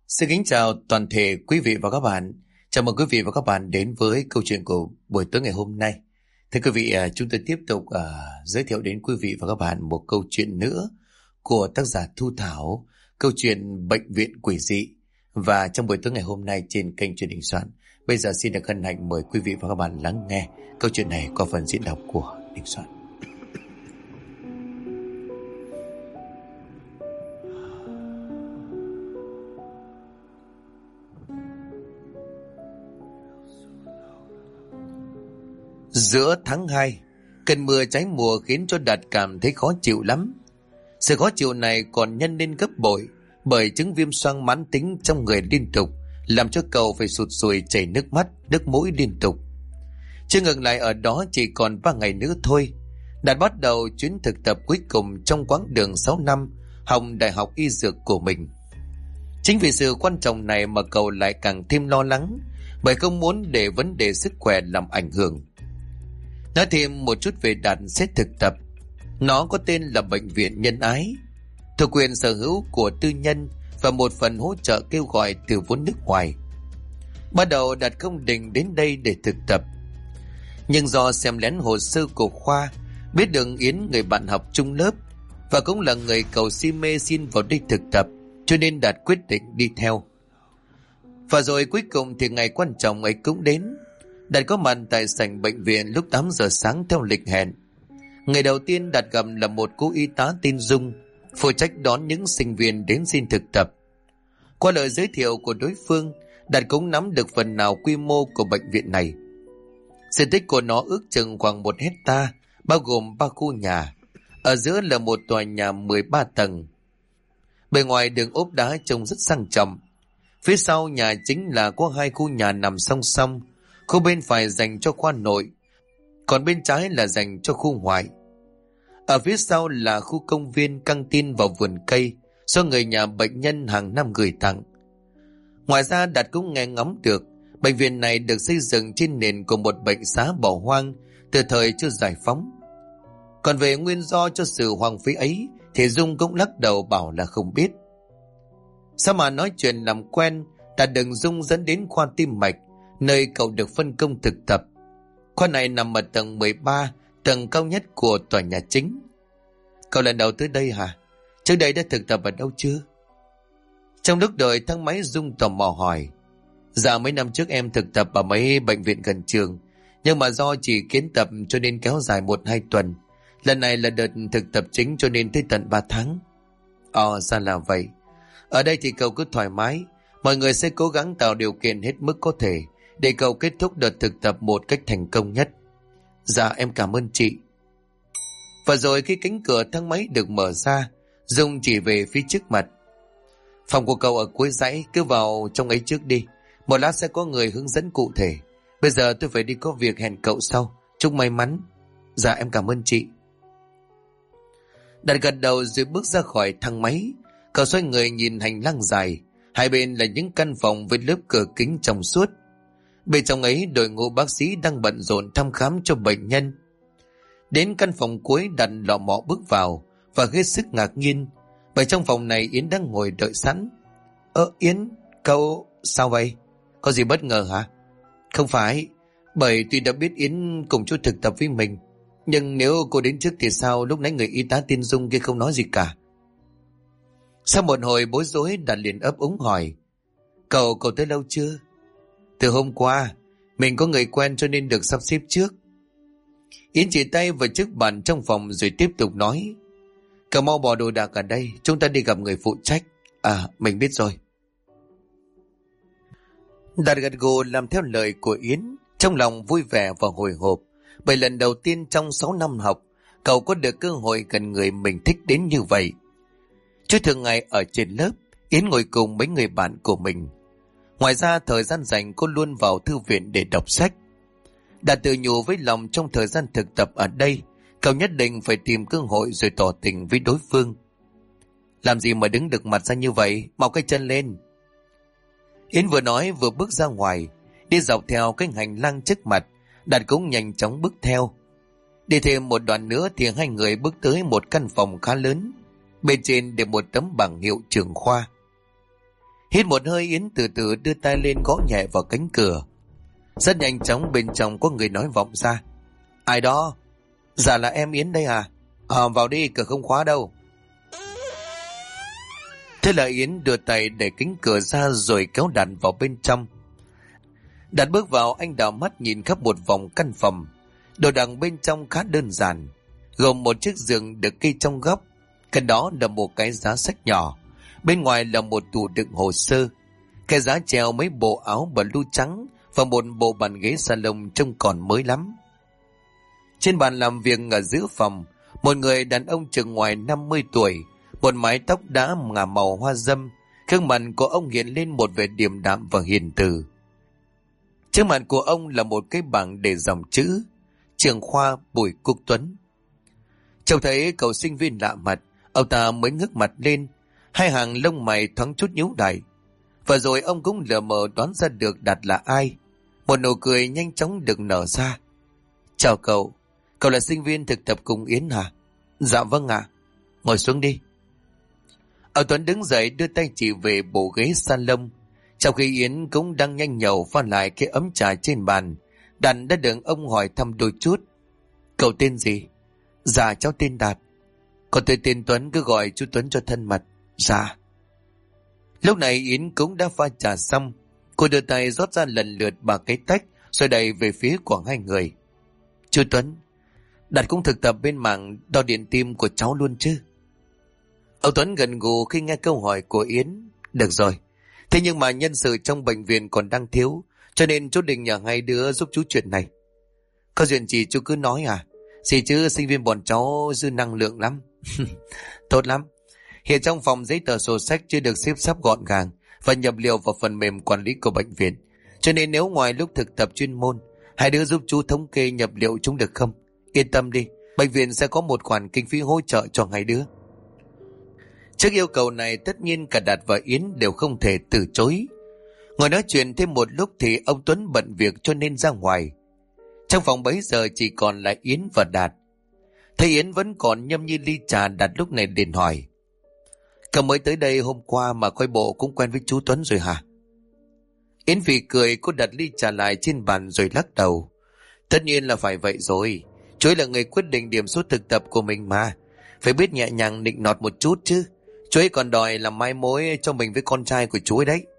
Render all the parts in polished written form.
Xin kính chào toàn thể quý vị và các bạn. Chào mừng quý vị và các bạn đến với câu chuyện của buổi tối ngày hôm nay. Thưa quý vị, chúng tôi tiếp tục giới thiệu đến quý vị và các bạn một câu chuyện nữa của tác giả Thu Thảo, câu chuyện Bệnh viện quỷ dị. Và trong buổi tối ngày hôm nay trên kênh truyền hình Soạn, bây giờ xin được hân hạnh mời quý vị và các bạn lắng nghe câu chuyện này qua phần diễn đọc của Đình Soạn. Giữa tháng 2, cơn mưa trái mùa khiến cho Đạt cảm thấy khó chịu lắm. Sự khó chịu này còn nhân lên gấp bội bởi chứng viêm xoang mãn tính trong người liên tục, làm cho cậu phải sụt sùi chảy nước mắt, nước mũi liên tục. Chưa ngừng lại ở đó, chỉ còn 3 ngày nữa thôi, Đạt bắt đầu chuyến thực tập cuối cùng trong quãng đường 6 năm học đại học y dược của mình. Chính vì sự quan trọng này mà cậu lại càng thêm lo lắng, bởi không muốn để vấn đề sức khỏe làm ảnh hưởng. Nói thêm một chút về Đạt xét thực tập. Nó có tên là Bệnh viện Nhân Ái, thuộc quyền sở hữu của tư nhân và một phần hỗ trợ kêu gọi từ vốn nước ngoài. Bắt đầu Đạt không định đến đây để thực tập, nhưng do xem lén hồ sơ của khoa, biết được Yến người bạn học chung lớp và cũng là người cầu si mê xin vào đây thực tập, cho nên Đạt quyết định đi theo. Và rồi cuối cùng thì ngày quan trọng ấy cũng đến. Đạt có mặt tại sảnh bệnh viện lúc 8 giờ sáng theo lịch hẹn. Ngày đầu tiên Đạt gặp là một cô y tá tên Dung, phụ trách đón những sinh viên đến xin thực tập. Qua lời giới thiệu của đối phương, Đạt cũng nắm được phần nào quy mô của bệnh viện này. Diện tích của nó ước chừng khoảng 1 hecta, bao gồm 3 khu nhà. Ở giữa là một tòa nhà 13 tầng. Bề ngoài đường ốp đá trông rất sang trọng. Phía sau nhà chính là có 2 khu nhà nằm song song. Khu bên phải dành cho khoa nội, còn bên trái là dành cho khu ngoại. Ở phía sau là khu công viên, căng tin và vườn cây do người nhà bệnh nhân hàng năm gửi tặng. Ngoài ra Đạt cũng nghe ngóng được bệnh viện này được xây dựng trên nền của một bệnh xá bỏ hoang từ thời chưa giải phóng. Còn về nguyên do cho sự hoang phí ấy thì Dung cũng lắc đầu bảo là không biết. Sao mà nói chuyện làm quen, Đạt được Dung dẫn đến khoa tim mạch, nơi cậu được phân công thực tập. Khoa này nằm ở tầng 13, tầng cao nhất của tòa nhà chính. Cậu lần đầu tới đây hả? Trước đây đã thực tập ở đâu chưa? Trong lúc đợi thang máy, Dung tò mò hỏi. Dạ mấy năm trước em thực tập ở mấy bệnh viện gần trường, nhưng mà do chỉ kiến tập cho nên kéo dài 1-2 tuần. Lần này là đợt thực tập chính cho nên tới tận 3 tháng. Ra là vậy. Ở đây thì cậu cứ thoải mái, mọi người sẽ cố gắng tạo điều kiện hết mức có thể để cậu kết thúc đợt thực tập một cách thành công nhất. Dạ em cảm ơn chị. Và rồi khi cánh cửa thang máy được mở ra, Dung chỉ về phía trước mặt. Phòng của cậu ở cuối dãy, cứ vào trong ấy trước đi. Một lát sẽ có người hướng dẫn cụ thể. Bây giờ tôi phải đi có việc, hẹn cậu sau. Chúc may mắn. Dạ em cảm ơn chị. Đạt gật đầu rồi bước ra khỏi thang máy. Cậu xoay người nhìn hành lang dài. Hai bên là những căn phòng với lớp cửa kính trong suốt. Bên trong ấy đội ngũ bác sĩ đang bận rộn thăm khám cho bệnh nhân. Đến căn phòng cuối, Đạt lọ mọ bước vào và hết sức ngạc nhiên, bởi trong phòng này Yến đang ngồi đợi sẵn. Yến, cậu sao vậy? Có gì bất ngờ hả? Không phải, bởi tuy đã biết Yến cùng chú thực tập với mình, nhưng nếu cô đến trước thì sao lúc nãy người y tá tên Dung kia không nói gì cả? Sau một hồi bối rối, Đạt liền ấp úng hỏi. Cậu tới lâu chưa? Từ hôm qua, mình có người quen cho nên được sắp xếp trước. Yến chỉ tay vào chiếc bàn trong phòng rồi tiếp tục nói. Cậu mau bỏ đồ đạc ở đây, chúng ta đi gặp người phụ trách. Mình biết rồi. Đạt gật gù làm theo lời của Yến, trong lòng vui vẻ và hồi hộp, bởi lần đầu tiên trong 6 năm học, cậu có được cơ hội gần người mình thích đến như vậy. Chứ thường ngày ở trên lớp, Yến ngồi cùng mấy người bạn của mình. Ngoài ra thời gian rảnh cô luôn vào thư viện để đọc sách. Đã tự nhủ với lòng trong thời gian thực tập ở đây, cậu nhất định phải tìm cơ hội rồi tỏ tình với đối phương. Làm gì mà đứng được mặt ra như vậy, mau cái chân lên. Yến vừa nói vừa bước ra ngoài, đi dọc theo cái hành lang trước mặt. Đạt cũng nhanh chóng bước theo. Đi thêm một đoạn nữa thì hai người bước tới một căn phòng khá lớn. Bên trên để một tấm bảng hiệu trưởng khoa. Hít một hơi, Yến từ từ đưa tay lên gõ nhẹ vào cánh cửa. Rất nhanh chóng bên trong có người nói vọng ra. Ai đó? Dạ là em Yến đây à? Vào đi, cửa không khóa đâu. Thế là Yến đưa tay để cánh cửa ra rồi kéo Đạt vào bên trong. Đạt bước vào, anh đảo mắt nhìn khắp một vòng căn phòng. Đồ đạc bên trong khá đơn giản, gồm một chiếc giường được kê trong góc, cạnh đó là một cái giá sách nhỏ, bên ngoài là một tủ đựng hồ sơ, cái giá treo mấy bộ áo blue trắng và một bộ bàn ghế salon trông còn mới lắm. Trên bàn làm việc ở giữa phòng, một người đàn ông chừng ngoài 50 tuổi, một mái tóc đã ngả màu hoa dâm, gương mặt của ông hiện lên một vẻ điềm đạm và hiền từ. Trước mặt của ông là một cái bảng để dòng chữ Trường khoa Bùi Quốc Tuấn. Trông thấy cậu sinh viên lạ mặt, ông ta mới ngước mặt lên, hai hàng lông mày thoáng chút nhíu lại. Và rồi ông cũng lờ mờ đoán ra được Đạt là ai. Một nụ cười nhanh chóng được nở ra. Chào cậu, cậu là sinh viên thực tập cùng Yến hả? Dạ vâng ạ. Ngồi xuống đi. Ông Tuấn đứng dậy đưa tay chỉ về bộ ghế salon. Trong khi Yến cũng đang nhanh nhẩu pha lại cái ấm trà trên bàn, Đạt đã được ông hỏi thăm đôi chút. Cậu tên gì? Dạ cháu tên Đạt. Còn tôi tên Tuấn, cứ gọi chú Tuấn cho thân mật. Dạ. Lúc này Yến cũng đã pha trà xong. Cô đưa tay rót ra lần lượt ba cái tách rồi đẩy về phía của hai người. Chú Tuấn, Đạt cũng thực tập bên mảng đo điện tim của cháu luôn chứ? Ông Tuấn gật gù khi nghe câu hỏi của Yến. Được rồi, thế nhưng mà nhân sự trong bệnh viện còn đang thiếu, cho nên chú định nhờ hai đứa giúp chú chuyện này. Có chuyện gì chú cứ nói à? Gì chứ sinh viên bọn cháu dư năng lượng lắm. Tốt lắm. Hiện trong phòng giấy tờ sổ sách chưa được xếp sắp gọn gàng và nhập liệu vào phần mềm quản lý của bệnh viện. Cho nên nếu ngoài lúc thực tập chuyên môn, hai đứa giúp chú thống kê nhập liệu chúng được không? Yên tâm đi, bệnh viện sẽ có một khoản kinh phí hỗ trợ cho hai đứa. Trước yêu cầu này tất nhiên cả Đạt và Yến đều không thể từ chối. Ngồi nói chuyện thêm một lúc thì ông Tuấn bận việc cho nên ra ngoài. Trong phòng bấy giờ chỉ còn lại Yến và Đạt. Thấy Yến vẫn còn nhâm nhi ly trà, Đạt lúc này liền hỏi. Cậu mới tới đây hôm qua mà coi bộ cũng quen với chú Tuấn rồi hả? Yến vì cười, cô đặt ly trà lại trên bàn rồi lắc đầu. Tất nhiên là phải vậy rồi. Chú ấy là người quyết định điểm số thực tập của mình mà. Phải biết nhẹ nhàng nịnh nọt một chút chứ. Chú ấy còn đòi làm mai mối cho mình với con trai của chú ấy đấy.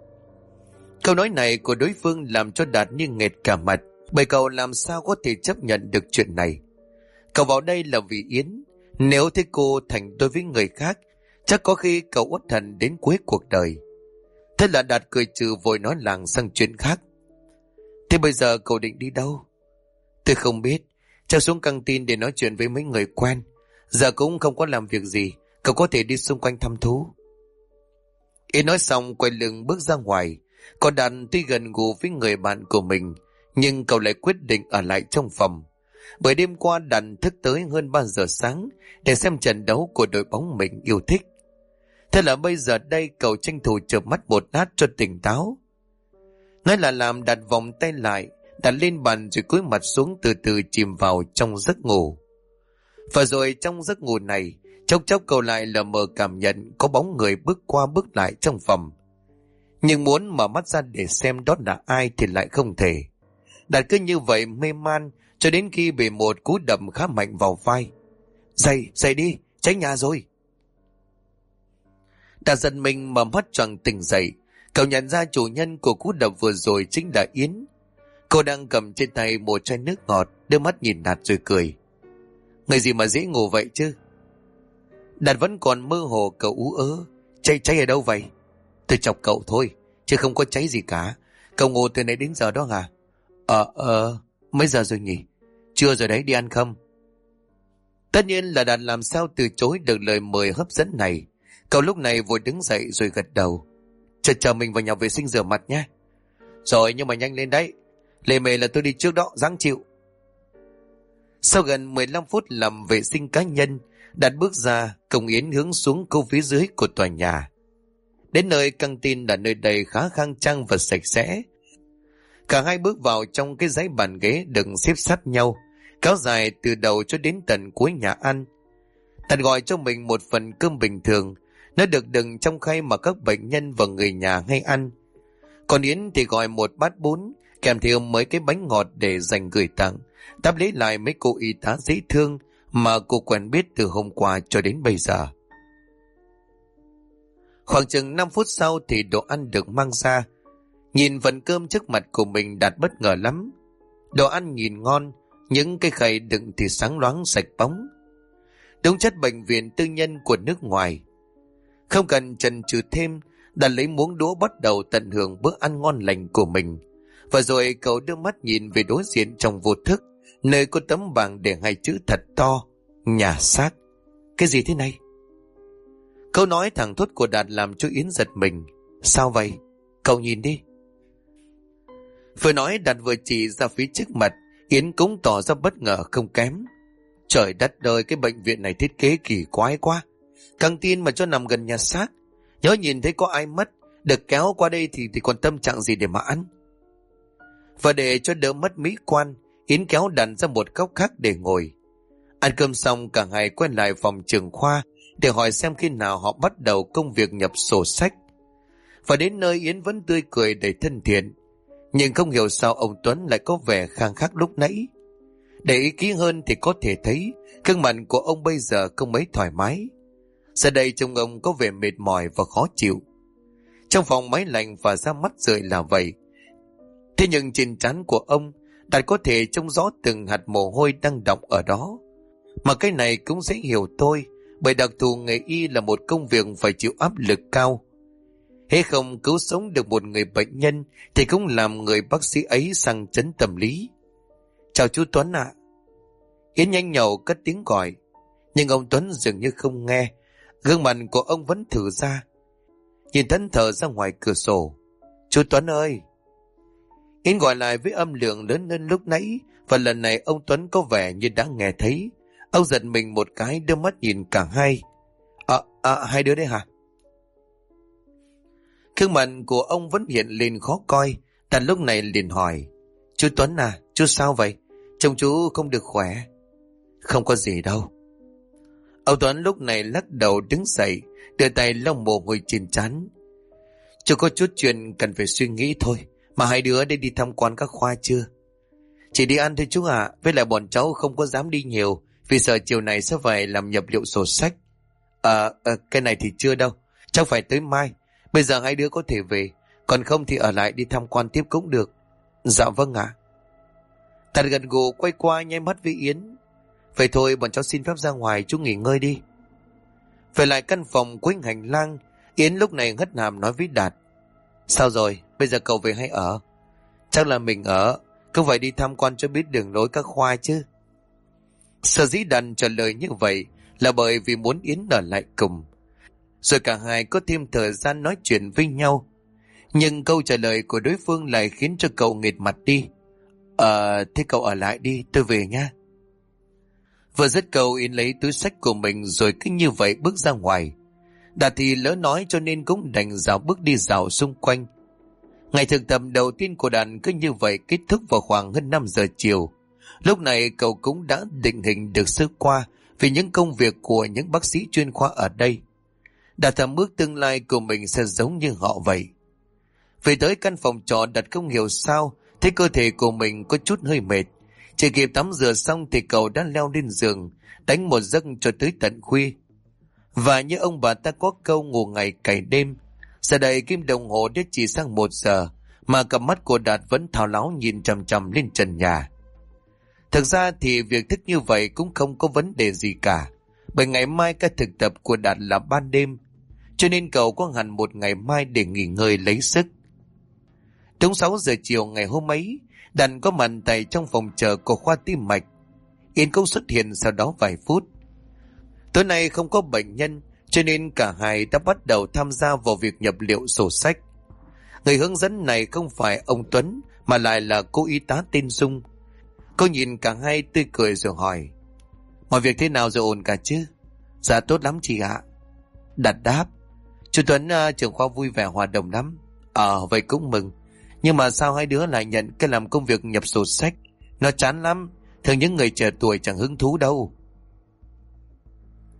Câu nói này của đối phương làm cho Đạt như nghẹt cả mặt, bởi cậu làm sao có thể chấp nhận được chuyện này. Cậu vào đây là vì Yến. Nếu thấy cô thành đôi với người khác, chắc có khi cậu uất hận đến cuối cuộc đời. Thế là Đạt cười trừ vội nói làng sang chuyện khác. Thế bây giờ cậu định đi đâu? Tôi không biết. Chắc xuống căng tin để nói chuyện với mấy người quen. Giờ cũng không có làm việc gì, cậu có thể đi xung quanh thăm thú. Yến nói xong quay lưng bước ra ngoài. Còn Đạt tuy gần gũi với người bạn của mình, nhưng cậu lại quyết định ở lại trong phòng. Bởi đêm qua Đạt thức tới hơn 3 giờ sáng để xem trận đấu của đội bóng mình yêu thích. Thế là bây giờ đây cậu tranh thủ chợp mắt một lát cho tỉnh táo. Nói là làm, Đạt vòng tay lại, đặt lên bàn rồi cúi mặt xuống từ từ chìm vào trong giấc ngủ. Và rồi trong giấc ngủ này, chốc chốc cậu lại lờ mờ cảm nhận có bóng người bước qua bước lại trong phòng. Nhưng muốn mở mắt ra để xem đó là ai thì lại không thể. Đạt cứ như vậy mê man cho đến khi bị một cú đập khá mạnh vào vai. Dậy đi, cháy nhà rồi. Đạt giật mình mở mắt choàng tỉnh dậy. Cậu nhận ra chủ nhân của cú đập vừa rồi chính là Yến. Cô đang cầm trên tay một chai nước ngọt, đưa mắt nhìn Đạt rồi cười. Người gì mà dễ ngủ vậy chứ? Đạt vẫn còn mơ hồ, cậu ú ớ. Cháy ở đâu vậy? Tôi chọc cậu thôi, chứ không có cháy gì cả. Cậu ngủ từ nãy đến giờ đó hả? Mấy giờ rồi nhỉ? Trưa rồi đấy, đi ăn không? Tất nhiên là Đạt làm sao từ chối được lời mời hấp dẫn này. Cậu lúc này vội đứng dậy rồi gật đầu. Chờ mình vào nhà vệ sinh rửa mặt nhé. Rồi, nhưng mà nhanh lên đấy. Lề mề là tôi đi trước đó, ráng chịu. Sau gần 15 phút làm vệ sinh cá nhân, Đạt bước ra cùng Yến hướng xuống câu phía dưới của tòa nhà. Đến nơi căng tin là nơi đây khá khang trang và sạch sẽ. Cả hai bước vào trong cái dãy bàn ghế đừng xếp sát nhau, kéo dài từ đầu cho đến tận cuối nhà ăn. Đạt gọi cho mình một phần cơm bình thường, Nó được đựng trong khay mà các bệnh nhân và người nhà hay ăn. Còn Yến thì gọi một bát bún kèm theo mấy cái bánh ngọt để dành gửi tặng, đáp lấy lại mấy cô y tá dễ thương mà cô quen biết từ hôm qua cho đến bây giờ. Khoảng chừng 5 phút sau thì đồ ăn được mang ra. Nhìn phần cơm trước mặt của mình, Đạt bất ngờ lắm. Đồ ăn nhìn ngon, những cái khay đựng thì sáng loáng sạch bóng. Đúng chất bệnh viện tư nhân của nước ngoài. Không cần chần chừ thêm, Đạt lấy muỗng đũa bắt đầu tận hưởng bữa ăn ngon lành của mình. Và rồi cậu đưa mắt nhìn về đối diện trong vô thức, nơi có tấm bảng để hai chữ thật to: nhà xác. Cái gì thế này? Câu nói thẳng thốt của Đạt làm cho Yến giật mình. Sao vậy? Cậu nhìn đi. Vừa nói Đạt vừa chỉ ra phía trước mặt. Yến cũng tỏ ra bất ngờ không kém. Trời đất ơi, cái bệnh viện này thiết kế kỳ quái quá. Căng tin mà cho nằm gần nhà xác. Nhớ nhìn thấy có ai mất, được kéo qua đây thì còn tâm trạng gì để mà ăn. Và để cho đỡ mất mỹ quan, Yến kéo Đạt ra một góc khác để ngồi. Ăn cơm xong, cả hai quay lại phòng trưởng khoa để hỏi xem khi nào họ bắt đầu công việc nhập sổ sách. Và đến nơi Yến vẫn tươi cười đầy thân thiện. Nhưng không hiểu sao ông Tuấn lại có vẻ khang khác lúc nãy. Để ý kỹ hơn thì có thể thấy gương mặt của ông bây giờ không mấy thoải mái. Giờ đây trông ông có vẻ mệt mỏi và khó chịu. Trong phòng máy lạnh và ra mắt rượi là vậy. Thế nhưng trên trán của ông, Đạt có thể trông rõ từng hạt mồ hôi đang đọng ở đó. Mà cái này cũng dễ hiểu thôi, bởi đặc thù nghề y là một công việc phải chịu áp lực cao. Hễ không cứu sống được một người bệnh nhân thì cũng làm người bác sĩ ấy sang chấn tâm lý. Chào chú Tuấn ạ. Yến nhanh nhậu cất tiếng gọi, nhưng ông Tuấn dường như không nghe. Gương mặt của ông vẫn thử ra, nhìn thẫn thờ ra ngoài cửa sổ. Chú Tuấn ơi. Yến gọi lại với âm lượng lớn hơn lúc nãy, và lần này ông Tuấn có vẻ như đã nghe thấy. Ông giật mình một cái, đưa mắt nhìn cả hai. Hai đứa đấy hả? Gương mặt của ông vẫn hiện lên khó coi. Đạt lúc này liền hỏi, chú Tuấn à, chú sao vậy? Trông chú không được khỏe. Không có gì đâu. Ông Tuấn lúc này lắc đầu đứng dậy, đưa tay lau mồ hôi trên trán. Chú có chút chuyện cần phải suy nghĩ thôi. Mà hai đứa đã đi tham quan các khoa chưa? Chỉ đi ăn thôi chú ạ. Với lại bọn cháu không có dám đi nhiều, vì sợ chiều này sẽ phải làm nhập liệu sổ sách. Cái này thì chưa đâu, chắc phải tới mai. Bây giờ hai đứa có thể về, còn không thì ở lại đi tham quan tiếp cũng được. Dạ vâng ạ. Đạt gật gù quay qua nháy mắt với Yến. Vậy thôi, bọn cháu xin phép ra ngoài, chú nghỉ ngơi đi. Về lại căn phòng cuối hành lang, Yến lúc này hất hàm nói với Đạt. Sao rồi, bây giờ cậu về hay ở? Chắc là mình ở, không phải đi tham quan cho biết đường lối các khoa chứ. Sở dĩ Đạt trả lời như vậy là bởi vì muốn Yến ở lại cùng, rồi cả hai có thêm thời gian nói chuyện với nhau. Nhưng câu trả lời của đối phương lại khiến cho cậu nghệt mặt đi. Thế cậu ở lại đi, tôi về nha. Vừa dứt câu, Yến lấy túi xách của mình rồi cứ như vậy bước ra ngoài. Đạt thì lỡ nói cho nên cũng đành dạo bước đi dạo xung quanh. Ngày thực tập đầu tiên của Đạt cứ như vậy kết thúc vào khoảng hơn 5 giờ chiều. Lúc này cậu cũng đã định hình được sơ qua về những công việc của những bác sĩ chuyên khoa ở đây. Đạt thầm ước tương lai của mình sẽ giống như họ vậy. Về tới căn phòng trọ, Đạt không hiểu sao thấy cơ thể của mình có chút hơi mệt. Chỉ kịp tắm rửa xong thì cậu đã leo lên giường, đánh một giấc cho tới tận khuya. Và như ông bà ta có câu ngủ ngày cày đêm, giờ đây kim đồng hồ đã chỉ sang 1 giờ mà cặp mắt của Đạt vẫn thao láo nhìn chằm chằm lên trần nhà. Thực ra thì việc thức như vậy cũng không có vấn đề gì cả, bởi ngày mai các thực tập của Đạt là ban đêm, cho nên cậu có hẳn một ngày mai để nghỉ ngơi lấy sức. Đúng 6 giờ chiều ngày hôm ấy, Đạt có mặt tại trong phòng chờ của khoa tim mạch. Yến cũng xuất hiện sau đó vài phút. Tối nay không có bệnh nhân, cho nên cả hai đã bắt đầu tham gia vào việc nhập liệu sổ sách. Người hướng dẫn này không phải ông Tuấn mà lại là cô y tá tên Dung. Cô nhìn cả hai tươi cười rồi hỏi, mọi việc thế nào rồi, ổn cả chứ? Dạ tốt lắm chị ạ. Đạt đáp. Chú Tuấn trưởng khoa vui vẻ hòa đồng lắm. Vậy cũng mừng. Nhưng mà sao hai đứa lại nhận cái làm công việc nhập sổ sách? Nó chán lắm, thường những người trẻ tuổi chẳng hứng thú đâu.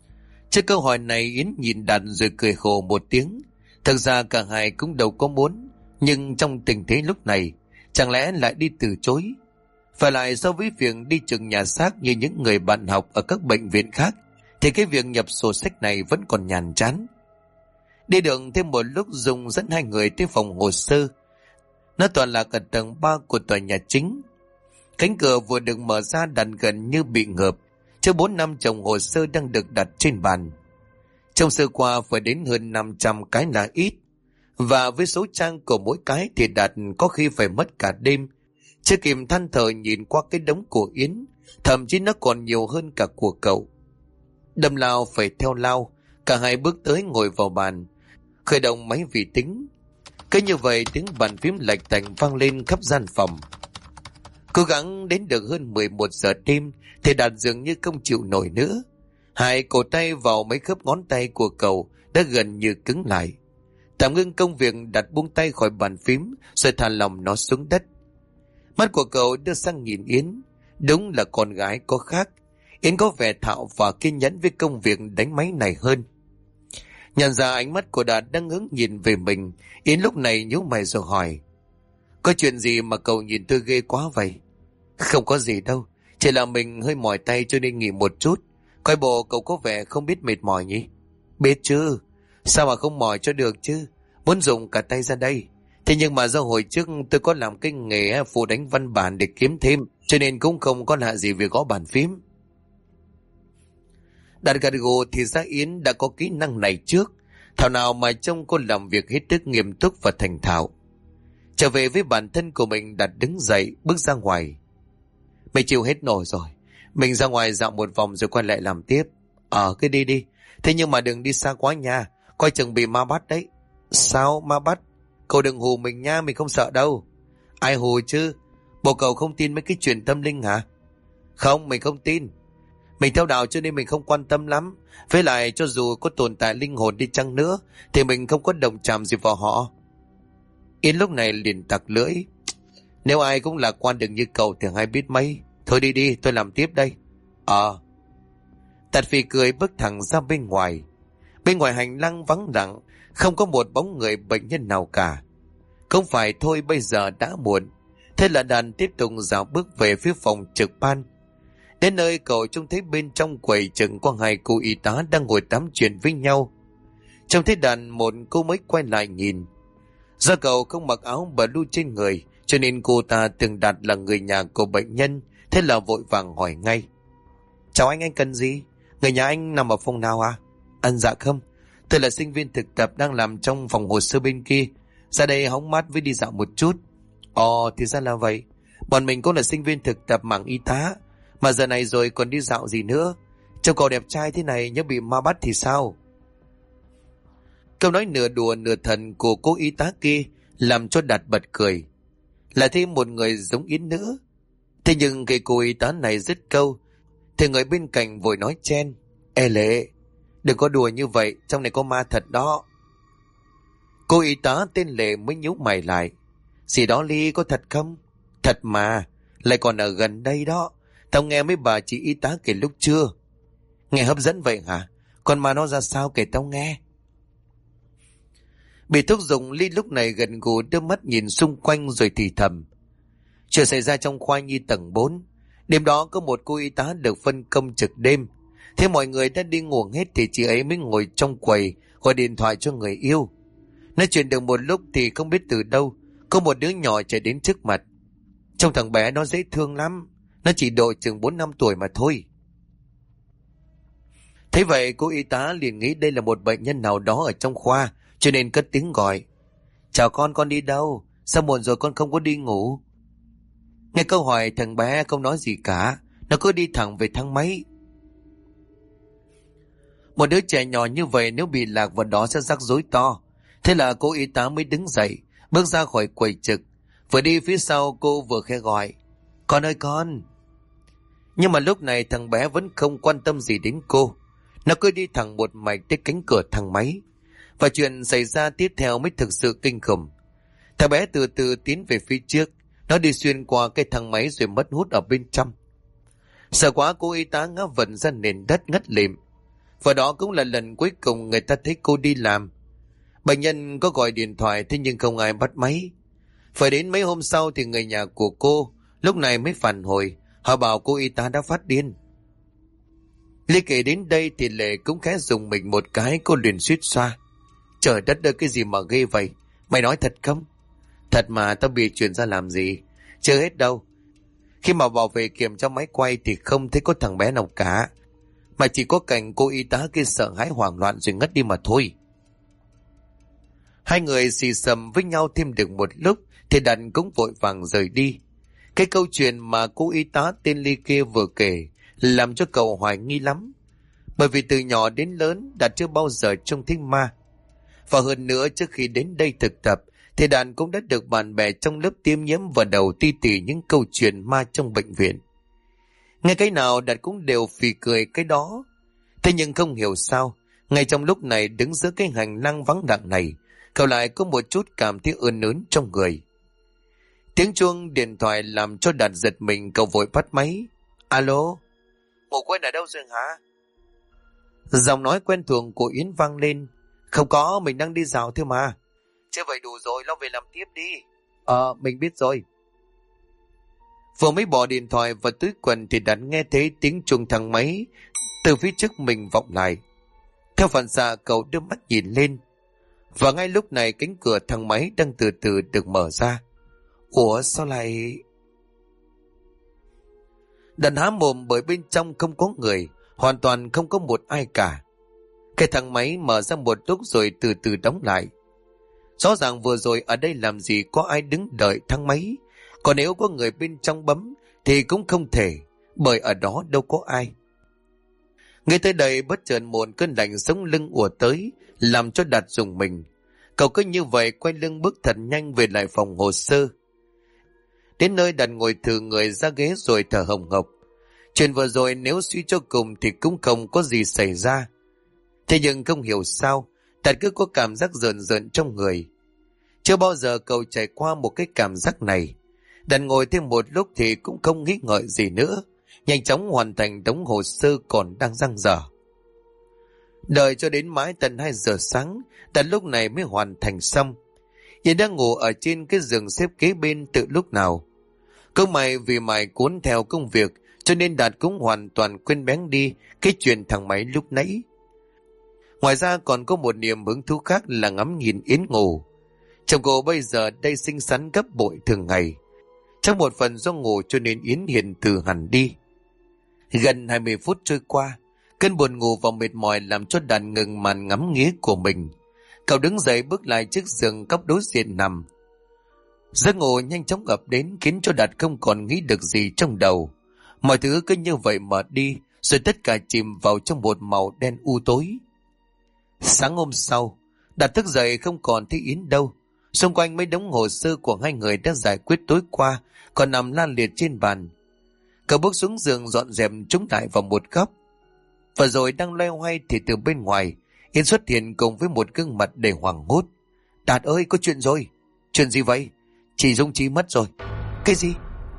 Trước câu hỏi này Yến nhìn Đạt rồi cười khổ một tiếng. Thật ra cả hai cũng đâu có muốn, nhưng trong tình thế lúc này chẳng lẽ lại đi từ chối. Phải lại so với việc đi chừng nhà xác như những người bạn học ở các bệnh viện khác thì cái việc nhập sổ sách này vẫn còn nhàm chán. Đi đường thêm một lúc, Dung dẫn hai người tới phòng hồ sơ. Nó tọa lạc ở tầng 3 của tòa nhà chính. Cánh cửa vừa được mở ra đặt gần như bị ngợp, chứ 4 năm chồng hồ sơ đang được đặt trên bàn. Trong sơ qua phải đến hơn 500 cái là ít, và với số trang của mỗi cái thì đặt có khi phải mất cả đêm. Chưa kịp than thở nhìn qua cái đống của Yến, thậm chí nó còn nhiều hơn cả của cậu. Đâm lao phải theo lao, cả hai bước tới ngồi vào bàn, khởi động máy vi tính. Cứ như vậy tiếng bàn phím lạch tạch vang lên khắp gian phòng. Cố gắng đến được hơn 11 giờ đêm thì Đạt dường như không chịu nổi nữa. Hai cổ tay vào mấy khớp ngón tay của cậu đã gần như cứng lại. Tạm ngưng công việc, Đạt buông tay khỏi bàn phím rồi thả lòng nó xuống đất. Mắt của cậu đưa sang nhìn Yến. Đúng là con gái có khác. Yến có vẻ thạo và kiên nhẫn với công việc đánh máy này hơn. Nhận ra ánh mắt của Đạt đang hướng nhìn về mình, Yến lúc này nhíu mày rồi hỏi: có chuyện gì mà cậu nhìn tôi ghê quá vậy? Không có gì đâu, chỉ là mình hơi mỏi tay cho nên nghỉ một chút. Coi bộ cậu có vẻ không biết mệt mỏi nhỉ? Biết chứ, sao mà không mỏi cho được chứ, muốn dùng cả tay ra đây. Thế nhưng mà do hồi trước tôi có làm cái nghề phụ đánh văn bản để kiếm thêm, cho nên cũng không có lạ gì việc gõ bàn phím. Đạt gật gù thì ra Yến đã có kỹ năng này trước, thảo nào mà trông cô làm việc hết sức nghiêm túc và thành thạo. Trở về với bản thân của mình, Đạt đứng dậy bước ra ngoài. Mày chịu hết nổi rồi, mình ra ngoài dạo một vòng rồi quay lại làm tiếp. Cứ đi đi, thế nhưng mà đừng đi xa quá nha, coi chừng bị ma bắt đấy. Sao ma bắt? Cậu đừng hù mình nha, mình không sợ đâu. Ai hù chứ? Bộ cậu không tin mấy cái chuyện tâm linh hả? Không, mình không tin. Mình theo đạo cho nên mình không quan tâm lắm. Với lại cho dù có tồn tại linh hồn đi chăng nữa thì mình không có đồng chạm gì vào họ. Yến lúc này liền tặc lưỡi: nếu ai cũng lạc quan được như cậu thì ai biết mấy. Thôi đi đi, tôi làm tiếp đây. Tạt Phi cười bước thẳng ra bên ngoài. Bên ngoài hành lang vắng lặng, không có một bóng người bệnh nhân nào cả. Không phải thôi, bây giờ đã muộn. Thế là Đàn tiếp tục dạo bước về phía phòng trực ban. Đến nơi cậu trông thấy bên trong quầy chừng có hai cô y tá đang ngồi tám chuyện với nhau. Trông thấy Đàn, một cô mới quay lại nhìn. Do cậu không mặc áo blue trên người cho nên cô ta tưởng Đạt là người nhà của bệnh nhân, thế là vội vàng hỏi ngay: chào anh cần gì? Người nhà anh nằm ở phòng nào à? Dạ không, tôi là sinh viên thực tập đang làm trong phòng hồ sơ bên kia, ra đây hóng mát với đi dạo một chút. Thì ra là vậy. Bọn mình cũng là sinh viên thực tập mảng y tá, mà giờ này rồi còn đi dạo gì nữa. Trông cậu đẹp trai thế này nhớ bị ma bắt thì sao? Câu nói nửa đùa nửa thần của cô y tá kia làm cho Đạt bật cười. Là thêm một người giống Yến nữa. Thế nhưng cái cô y tá này dứt câu thì người bên cạnh vội nói chen: ê Lệ, đừng có đùa như vậy, trong này có ma thật đó. Cô y tá tên Lệ mới nhíu mày lại: gì đó Ly, có thật không? Thật mà, lại còn ở gần đây đó. Tao nghe mấy bà chị y tá kể lúc trưa. Nghe hấp dẫn vậy hả? Còn mà nó ra sao kể tao nghe. Bị thúc giục, Ly lúc này gần gù đưa mắt nhìn xung quanh rồi thì thầm: chuyện xảy ra trong khoa nhi tầng 4. Đêm đó có một cô y tá được phân công trực đêm. Thế mọi người đã đi ngủ hết thì chị ấy mới ngồi trong quầy gọi điện thoại cho người yêu. Nói chuyện được một lúc thì không biết từ đâu có một đứa nhỏ chạy đến trước mặt. Trông thằng bé nó dễ thương lắm, nó chỉ độ chừng 4-5 tuổi mà thôi. Thế vậy cô y tá liền nghĩ đây là một bệnh nhân nào đó ở trong khoa, cho nên cất tiếng gọi: chào con đi đâu? Sao muộn rồi con không có đi ngủ? Nghe câu hỏi, thằng bé không nói gì cả, nó cứ đi thẳng về thang máy. Một đứa trẻ nhỏ như vậy nếu bị lạc vào đó sẽ rắc rối to. Thế là cô y tá mới đứng dậy bước ra khỏi quầy trực. Vừa đi phía sau cô vừa khẽ gọi: con ơi con. Nhưng mà lúc này thằng bé vẫn không quan tâm gì đến cô. Nó cứ đi thẳng một mạch tới cánh cửa thang máy. Và chuyện xảy ra tiếp theo mới thực sự kinh khủng. Thằng bé từ từ tiến về phía trước. Nó đi xuyên qua cái thang máy rồi mất hút ở bên trong. Sợ quá cô y tá ngã vật ra nền đất ngất lịm. Và đó cũng là lần cuối cùng người ta thấy cô đi làm. Bệnh nhân có gọi điện thoại thế nhưng không ai bắt máy. Phải đến mấy hôm sau thì người nhà của cô lúc này mới phản hồi. Họ bảo cô y tá đã phát điên. Ly kể đến đây thì Lệ cũng khẽ dùng mình một cái, cô liền suýt xoa. Trời đất ơi, cái gì mà ghê vậy? Mày nói thật không? Thật mà, tao bị chuyển ra làm gì? Chưa hết đâu. Khi mà vào về kiểm tra máy quay thì không thấy có thằng bé nào cả. Mà chỉ có cảnh cô y tá kia sợ hãi hoảng loạn rồi ngất đi mà thôi. Hai người xì xầm với nhau thêm được một lúc thì Đạt cũng vội vàng rời đi. Cái câu chuyện mà cô y tá tên Ly kia vừa kể làm cho cậu hoài nghi lắm. Bởi vì từ nhỏ đến lớn Đạt chưa bao giờ trông thấy ma. Và hơn nữa trước khi đến đây thực tập thì Đạt cũng đã được bạn bè trong lớp tiêm nhiễm vào đầu ti tỉ những câu chuyện ma trong bệnh viện. Nghe cái nào Đạt cũng đều phì cười cái đó. Thế nhưng không hiểu sao, ngay trong lúc này đứng giữa cái hành lang vắng lặng này, cậu lại có một chút cảm thấy ươn ớn trong người. Tiếng chuông điện thoại làm cho Đạt giật mình, cậu vội bắt máy. Alo, ngủ quên ở đâu rồi hả? Giọng nói quen thuộc của Yến vang lên. Không có, mình đang đi dạo thôi mà. Chưa vậy đủ rồi, lo về làm tiếp đi. Mình biết rồi. Vừa mới bỏ điện thoại vào túi quần thì đã nghe thấy tiếng chuông thang máy từ phía trước mình vọng lại. Theo phản xạ cậu đưa mắt nhìn lên. Và ngay lúc này cánh cửa thang máy đang từ từ được mở ra. Ủa sao lại... Đàn há mồm bởi bên trong không có người, hoàn toàn không có một ai cả. Cái thang máy mở ra một lúc rồi từ từ đóng lại. Rõ ràng vừa rồi ở đây làm gì có ai đứng đợi thang máy. Còn nếu có người bên trong bấm thì cũng không thể, bởi ở đó đâu có ai. Ngay tới đây bất chợt một cơn lạnh sống lưng ùa tới, làm cho Đạt rùng mình. Cậu cứ như vậy quay lưng bước thật nhanh về lại phòng hồ sơ. Đến nơi Đạt ngồi thử người ra ghế rồi thở hồng hộc. Chuyện vừa rồi nếu suy cho cùng thì cũng không có gì xảy ra. Thế nhưng không hiểu sao Đạt cứ có cảm giác rợn rợn trong người. Chưa bao giờ cậu trải qua một cái cảm giác này. Đạt ngồi thêm một lúc thì cũng không nghĩ ngợi gì nữa, nhanh chóng hoàn thành đống hồ sơ còn đang dang dở. Đợi cho đến mãi tận 2 giờ sáng, Đạt lúc này mới hoàn thành xong. Yên đang ngủ ở trên cái giường xếp kế bên từ lúc nào. Không may vì mải cuốn theo công việc cho nên Đạt cũng hoàn toàn quên bén đi cái chuyện thằng máy lúc nãy. Ngoài ra còn có một niềm hứng thú khác là ngắm nhìn Yến ngủ. Chồng cô bây giờ đây xinh xắn gấp bội thường ngày. Trong một phần do ngủ cho nên Yến hiền từ hẳn đi. Gần 20 phút trôi qua, cơn buồn ngủ và mệt mỏi làm cho Đạt ngừng màn ngắm nghía của mình. Cậu đứng dậy bước lại chiếc giường góc đối diện nằm. Giấc ngủ nhanh chóng ập đến khiến cho Đạt không còn nghĩ được gì trong đầu. Mọi thứ cứ như vậy mà đi, rồi tất cả chìm vào trong một màu đen u tối. Sáng hôm sau, Đạt thức dậy không còn thấy Yến đâu. Xung quanh mấy đống hồ sơ của hai người đã giải quyết tối qua còn nằm la liệt trên bàn. Cậu bước xuống giường dọn dẹp chúng lại vào một góc. Và rồi đang loay hoay thì từ bên ngoài Yến xuất hiện cùng với một gương mặt đầy hoảng hốt. Đạt ơi, có chuyện rồi. Chuyện gì vậy? Chị Dung Chi mất rồi. Cái gì?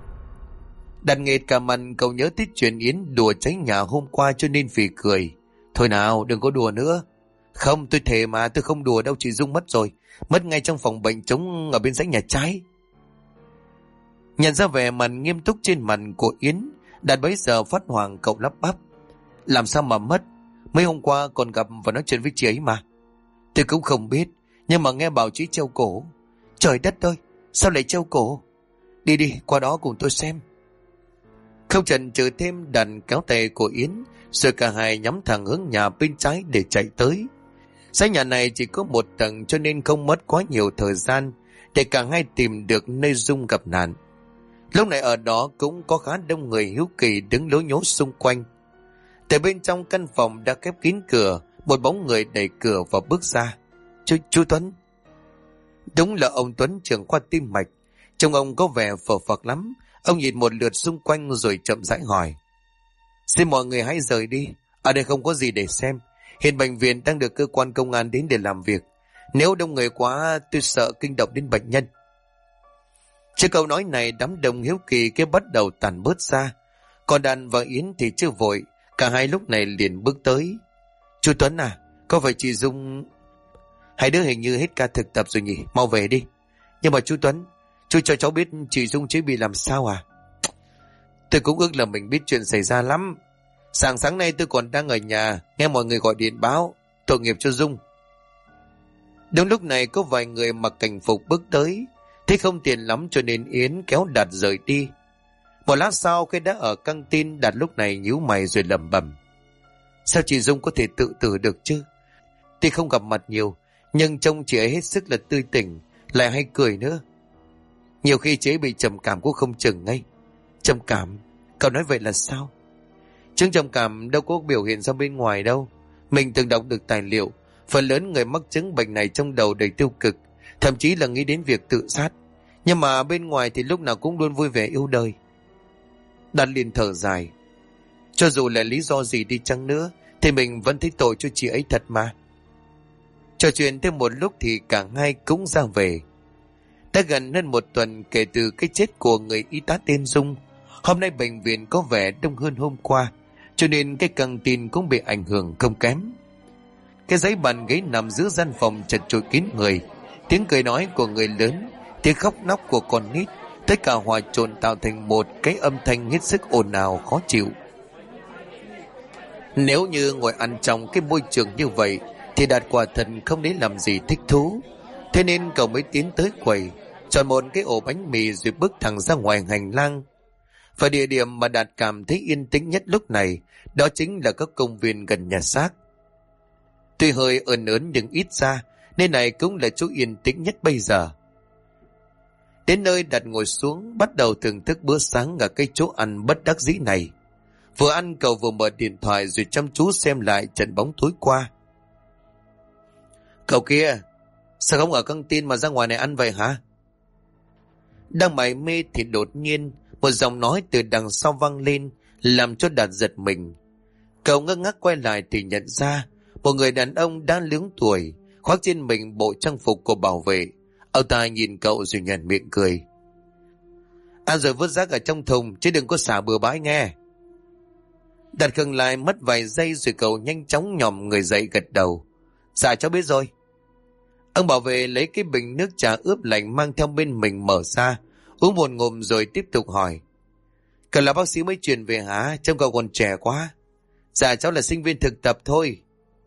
Đạt nghệt cả mặt, cậu nhớ tới chuyện Yến đùa cháy nhà hôm qua cho nên phì cười. Thôi nào, đừng có đùa nữa. Không, tôi thề mà, tôi không đùa đâu, chị Dung mất rồi. Mất ngay trong phòng bệnh trống ở bên dãy nhà trái. Nhận ra vẻ mặt nghiêm túc trên mặt của Yến, Đạt bấy giờ phát hoảng, cậu lắp bắp. Làm sao mà mất? Mấy hôm qua còn gặp và nói chuyện với chị ấy mà. Tôi cũng không biết, nhưng mà nghe bảo chị treo cổ. Trời đất ơi, sao lại treo cổ? Đi đi, qua đó cùng tôi xem. Không chần chừ thêm, Đạt kéo tay của Yến, rồi cả hai nhắm thẳng hướng nhà bên trái để chạy tới. Dãy nhà này chỉ có một tầng cho nên không mất quá nhiều thời gian để cả hai tìm được nơi Dung gặp nạn. Lúc này ở đó cũng có khá đông người hiếu kỳ đứng lố nhố xung quanh. Từ bên trong căn phòng đã khép kín cửa, một bóng người đẩy cửa và bước ra. Chú Tuấn. Đúng là ông Tuấn, trưởng khoa tim mạch. Trông ông có vẻ phờ phạc lắm. Ông nhìn một lượt xung quanh rồi chậm rãi hỏi. Xin mọi người hãy rời đi, ở đây không có gì để xem. Hiện bệnh viện đang được cơ quan công an đến để làm việc. Nếu đông người quá tôi sợ kinh động đến bệnh nhân. Trước câu nói này đám đông hiếu kỳ kia bắt đầu tản bớt ra. Còn Đàn và Yến thì chưa vội, cả hai lúc này liền bước tới. Chú Tuấn à, có phải chị Dung... Hai đứa hình như hết ca thực tập rồi nhỉ, mau về đi. Nhưng mà chú Tuấn, chú cho cháu biết chị Dung chế bị làm sao à? Tôi cũng ước là mình biết chuyện xảy ra lắm. Sáng nay tôi còn đang ở nhà, nghe mọi người gọi điện báo, tội nghiệp cho Dung. Đúng lúc này có vài người mặc cảnh phục bước tới, thấy không tiền lắm cho nên Yến kéo Đạt rời đi. Một lát sau khi đã ở căng tin, Đạt lúc này nhíu mày rồi lẩm bẩm: sao chị Dung có thể tự tử được chứ? Tuy không gặp mặt nhiều, nhưng trông chị ấy hết sức là tươi tỉnh, lại hay cười nữa. Nhiều khi chị ấy bị trầm cảm cũng không chừng ngay. Trầm cảm? Cậu nói vậy là sao? Chứng trầm cảm đâu có biểu hiện ra bên ngoài đâu. Mình từng đọc được tài liệu, phần lớn người mắc chứng bệnh này trong đầu đầy tiêu cực, thậm chí là nghĩ đến việc tự sát. Nhưng mà bên ngoài thì lúc nào cũng luôn vui vẻ yêu đời. Đạt liền thở dài. Cho dù là lý do gì đi chăng nữa thì mình vẫn thấy tội cho chị ấy thật mà. Trò chuyện thêm một lúc thì cả hai cũng ra về. Đã gần hơn một tuần kể từ cái chết của người y tá tên Dung. Hôm nay bệnh viện có vẻ đông hơn hôm qua, cho nên cái căng tin cũng bị ảnh hưởng không kém. Cái giấy bàn ghế nằm giữa gian phòng chật chội kín người, tiếng cười nói của người lớn, tiếng khóc nóc của con nít, tất cả hòa trộn tạo thành một cái âm thanh hết sức ồn ào khó chịu. Nếu như ngồi ăn trong cái môi trường như vậy thì Đạt quả thật không đến làm gì thích thú. Thế nên cậu mới tiến tới quầy, chọn một cái ổ bánh mì rồi bước thẳng ra ngoài hành lang. Và địa điểm mà Đạt cảm thấy yên tĩnh nhất lúc này, đó chính là các công viên gần nhà xác. Tuy hơi ớn ớn nhưng ít ra, nên này cũng là chỗ yên tĩnh nhất bây giờ. Đến nơi Đạt ngồi xuống, bắt đầu thưởng thức bữa sáng ở cái chỗ ăn bất đắc dĩ này. Vừa ăn cậu vừa mở điện thoại rồi chăm chú xem lại trận bóng tối qua. Cậu kia, sao không ở căng tin mà ra ngoài này ăn vậy hả? Đang mải mê thì đột nhiên một giọng nói từ đằng sau vang lên, làm cho Đạt giật mình. Cậu ngơ ngác quay lại thì nhận ra một người đàn ông đã lớn tuổi, khoác trên mình bộ trang phục của bảo vệ. Ông ta nhìn cậu rồi nhoẻn miệng cười. Ăn rồi vứt rác ở trong thùng chứ đừng có xả bừa bãi nghe. Đạt khựng lại mất vài giây rồi cậu nhanh chóng nhòm người dậy gật đầu. Dạ cháu biết rồi. Ông bảo vệ lấy cái bình nước trà ướp lạnh mang theo bên mình mở ra, uống một ngụm rồi tiếp tục hỏi. Cậu là bác sĩ mới truyền về hả? Trông cậu còn trẻ quá. Dạ cháu là sinh viên thực tập thôi.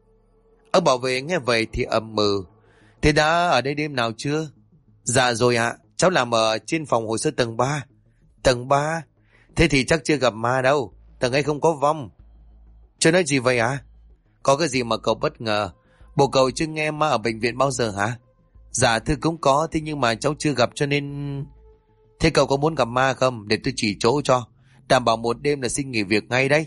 Ông bảo vệ nghe vậy thì ậm ừ. Thế đã ở đây đêm nào chưa? Dạ rồi ạ, cháu làm ở trên phòng hồ sơ tầng 3. Tầng 3? Thế thì chắc chưa gặp ma đâu, tầng ấy không có vong. Chưa nói gì vậy ạ? Có cái gì mà cậu bất ngờ? Bộ cậu chưa nghe ma ở bệnh viện bao giờ hả? Dạ thưa cũng có, thế nhưng mà cháu chưa gặp cho nên... Thế cậu có muốn gặp ma không? Để tôi chỉ chỗ cho. Đảm bảo một đêm là xin nghỉ việc ngay đấy.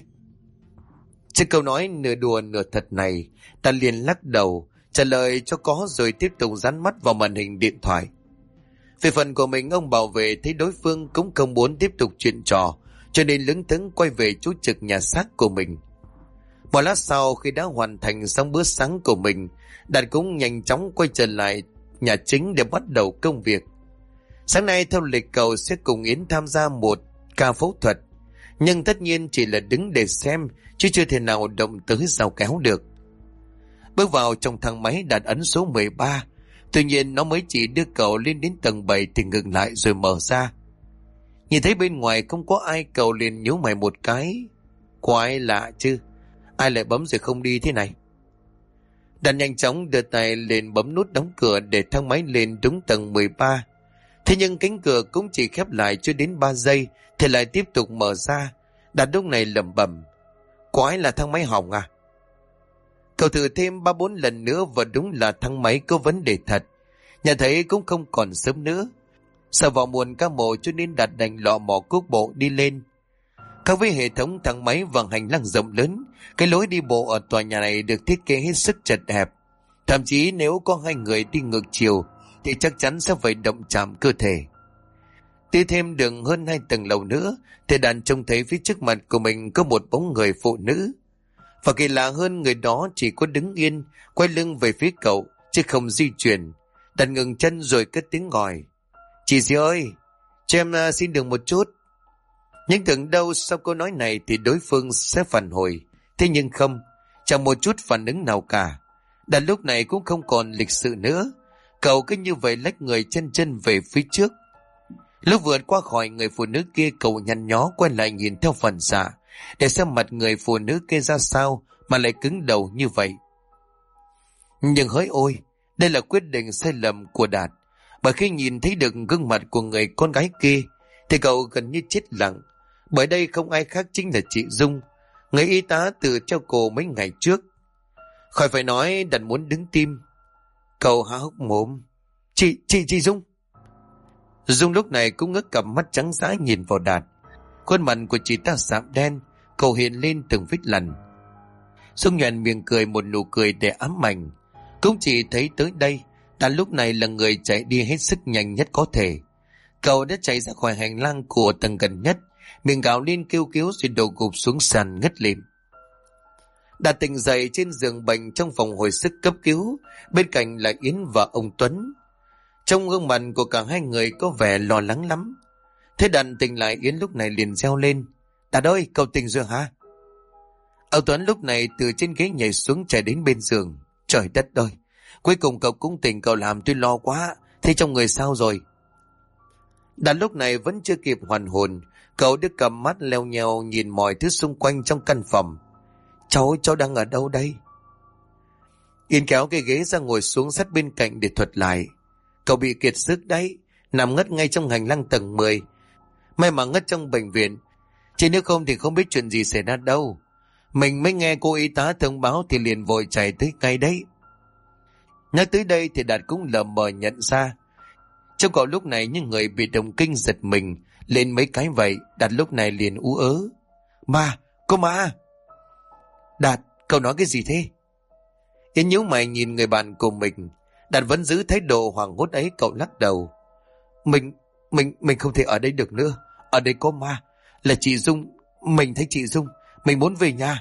Trước câu nói nửa đùa nửa thật này, ta liền lắc đầu, trả lời cho có rồi tiếp tục dán mắt vào màn hình điện thoại. Về phần của mình, ông bảo vệ thấy đối phương cũng không muốn tiếp tục chuyện trò, cho nên lững thững quay về chỗ trực nhà xác của mình. Một lát sau khi đã hoàn thành xong bữa sáng của mình, Đạt cũng nhanh chóng quay trở lại nhà chính để bắt đầu công việc. Sáng nay theo lịch cậu sẽ cùng Yến tham gia một ca phẫu thuật, nhưng tất nhiên chỉ là đứng để xem chứ chưa thể nào động tới rào kéo được. Bước vào trong thang máy, Đạt ấn số 13. Tuy nhiên nó mới chỉ đưa cậu lên đến tầng 7 thì ngừng lại rồi mở ra. Nhìn thấy bên ngoài không có ai, cậu liền nhíu mày một cái. Có ai lạ chứ? Ai lại bấm rồi không đi thế này? Đạt nhanh chóng đưa tay lên bấm nút đóng cửa để thang máy lên đúng tầng 13. Thế nhưng cánh cửa cũng chỉ khép lại chưa đến 3 giây thì lại tiếp tục mở ra. Đạt lúc này lẩm bẩm. Quái là thang máy hỏng à? Cậu thử thêm 3-4 lần nữa và đúng là thang máy có vấn đề thật. Nhận thấy cũng không còn sớm nữa. Sợ vào muộn ca mổ cho nên Đạt đành lọ mỏ cuốc bộ đi lên. Khác với hệ thống thang máy và hành lang rộng lớn, cái lối đi bộ ở tòa nhà này được thiết kế hết sức chật hẹp. Thậm chí nếu có hai người đi ngược chiều thì chắc chắn sẽ phải động chạm cơ thể. Đi thêm đường hơn 2 tầng lầu nữa thì Đạt trông thấy phía trước mặt của mình có một bóng người phụ nữ. Và kỳ lạ hơn, người đó chỉ có đứng yên, quay lưng về phía cậu chứ không di chuyển. Đạt ngừng chân rồi cất tiếng gọi. Chị dì ơi, cho em xin đường một chút. Nhưng tưởng đâu sau câu nói này thì đối phương sẽ phản hồi. Thế nhưng không, Chẳng một chút phản ứng nào cả. Đạt lúc này cũng không còn lịch sự nữa. Cậu cứ như vậy lách người chân chân về phía trước. Lúc vượt qua khỏi người phụ nữ kia, cậu nhăn nhó quay lại nhìn theo phần xạ để xem mặt người phụ nữ kia ra sao mà lại cứng đầu như vậy. Nhưng hỡi ôi, đây là quyết định sai lầm của Đạt. Bởi khi nhìn thấy được gương mặt của người con gái kia thì cậu gần như chết lặng. Bởi đây không ai khác chính là chị Dung, người y tá từ treo cổ mấy ngày trước. Khỏi phải nói, Đạt muốn đứng tim. Cậu há hốc mồm. Chị Dung. Dung lúc này cũng ngước cặp mắt trắng dã nhìn vào Đạt. Khuôn mặt của chị ta sạm đen, cậu hiện lên từng vết lằn. Dung nhoẻn miệng cười một nụ cười để ám ảnh. Cũng chỉ thấy tới đây, Đạt lúc này là người chạy đi hết sức nhanh nhất có thể. Cậu đã chạy ra khỏi hành lang của tầng gần nhất, miệng gào lên kêu cứu rồi đổ gục xuống sàn ngất lịm. Đạt tỉnh dậy trên giường bệnh trong phòng hồi sức cấp cứu, bên cạnh là Yến và ông Tuấn. Trong gương mặt của cả hai người có vẻ lo lắng lắm. Thế Đạt tỉnh lại, Yến lúc này liền reo lên. Đạt ơi, cậu tỉnh rồi hả? Ông Tuấn lúc này từ trên ghế nhảy xuống chạy đến bên giường. Trời đất ơi, cuối cùng cậu cũng tỉnh, cậu làm tôi lo quá. Thế trong người sao rồi? Đạt lúc này vẫn chưa kịp hoàn hồn, cậu đưa cầm mắt leo nheo nhìn mọi thứ xung quanh trong căn phòng. Cháu đang ở đâu đây? Yến kéo cái ghế ra ngồi xuống sát bên cạnh để thuật lại. Cậu bị kiệt sức đấy, nằm ngất ngay trong hành lang tầng 10. May mà ngất trong bệnh viện, chứ nếu không thì không biết chuyện gì xảy ra đâu. Mình mới nghe cô y tá thông báo thì liền vội chạy tới ngay đấy. Nhắc tới đây thì Đạt cũng lờ mờ nhận ra. Trong cậu lúc này như người bị động kinh giật mình lên mấy cái vậy. Đạt lúc này liền ú ớ. Ma, cô ma. Đạt, cậu nói cái gì thế? Yến nhíu mày nhìn người bạn của mình. Đạt vẫn giữ thái độ hoảng hốt ấy, cậu lắc đầu. Mình không thể ở đây được nữa. Ở đây có ma, là chị Dung. Mình thấy chị Dung, mình muốn về nhà.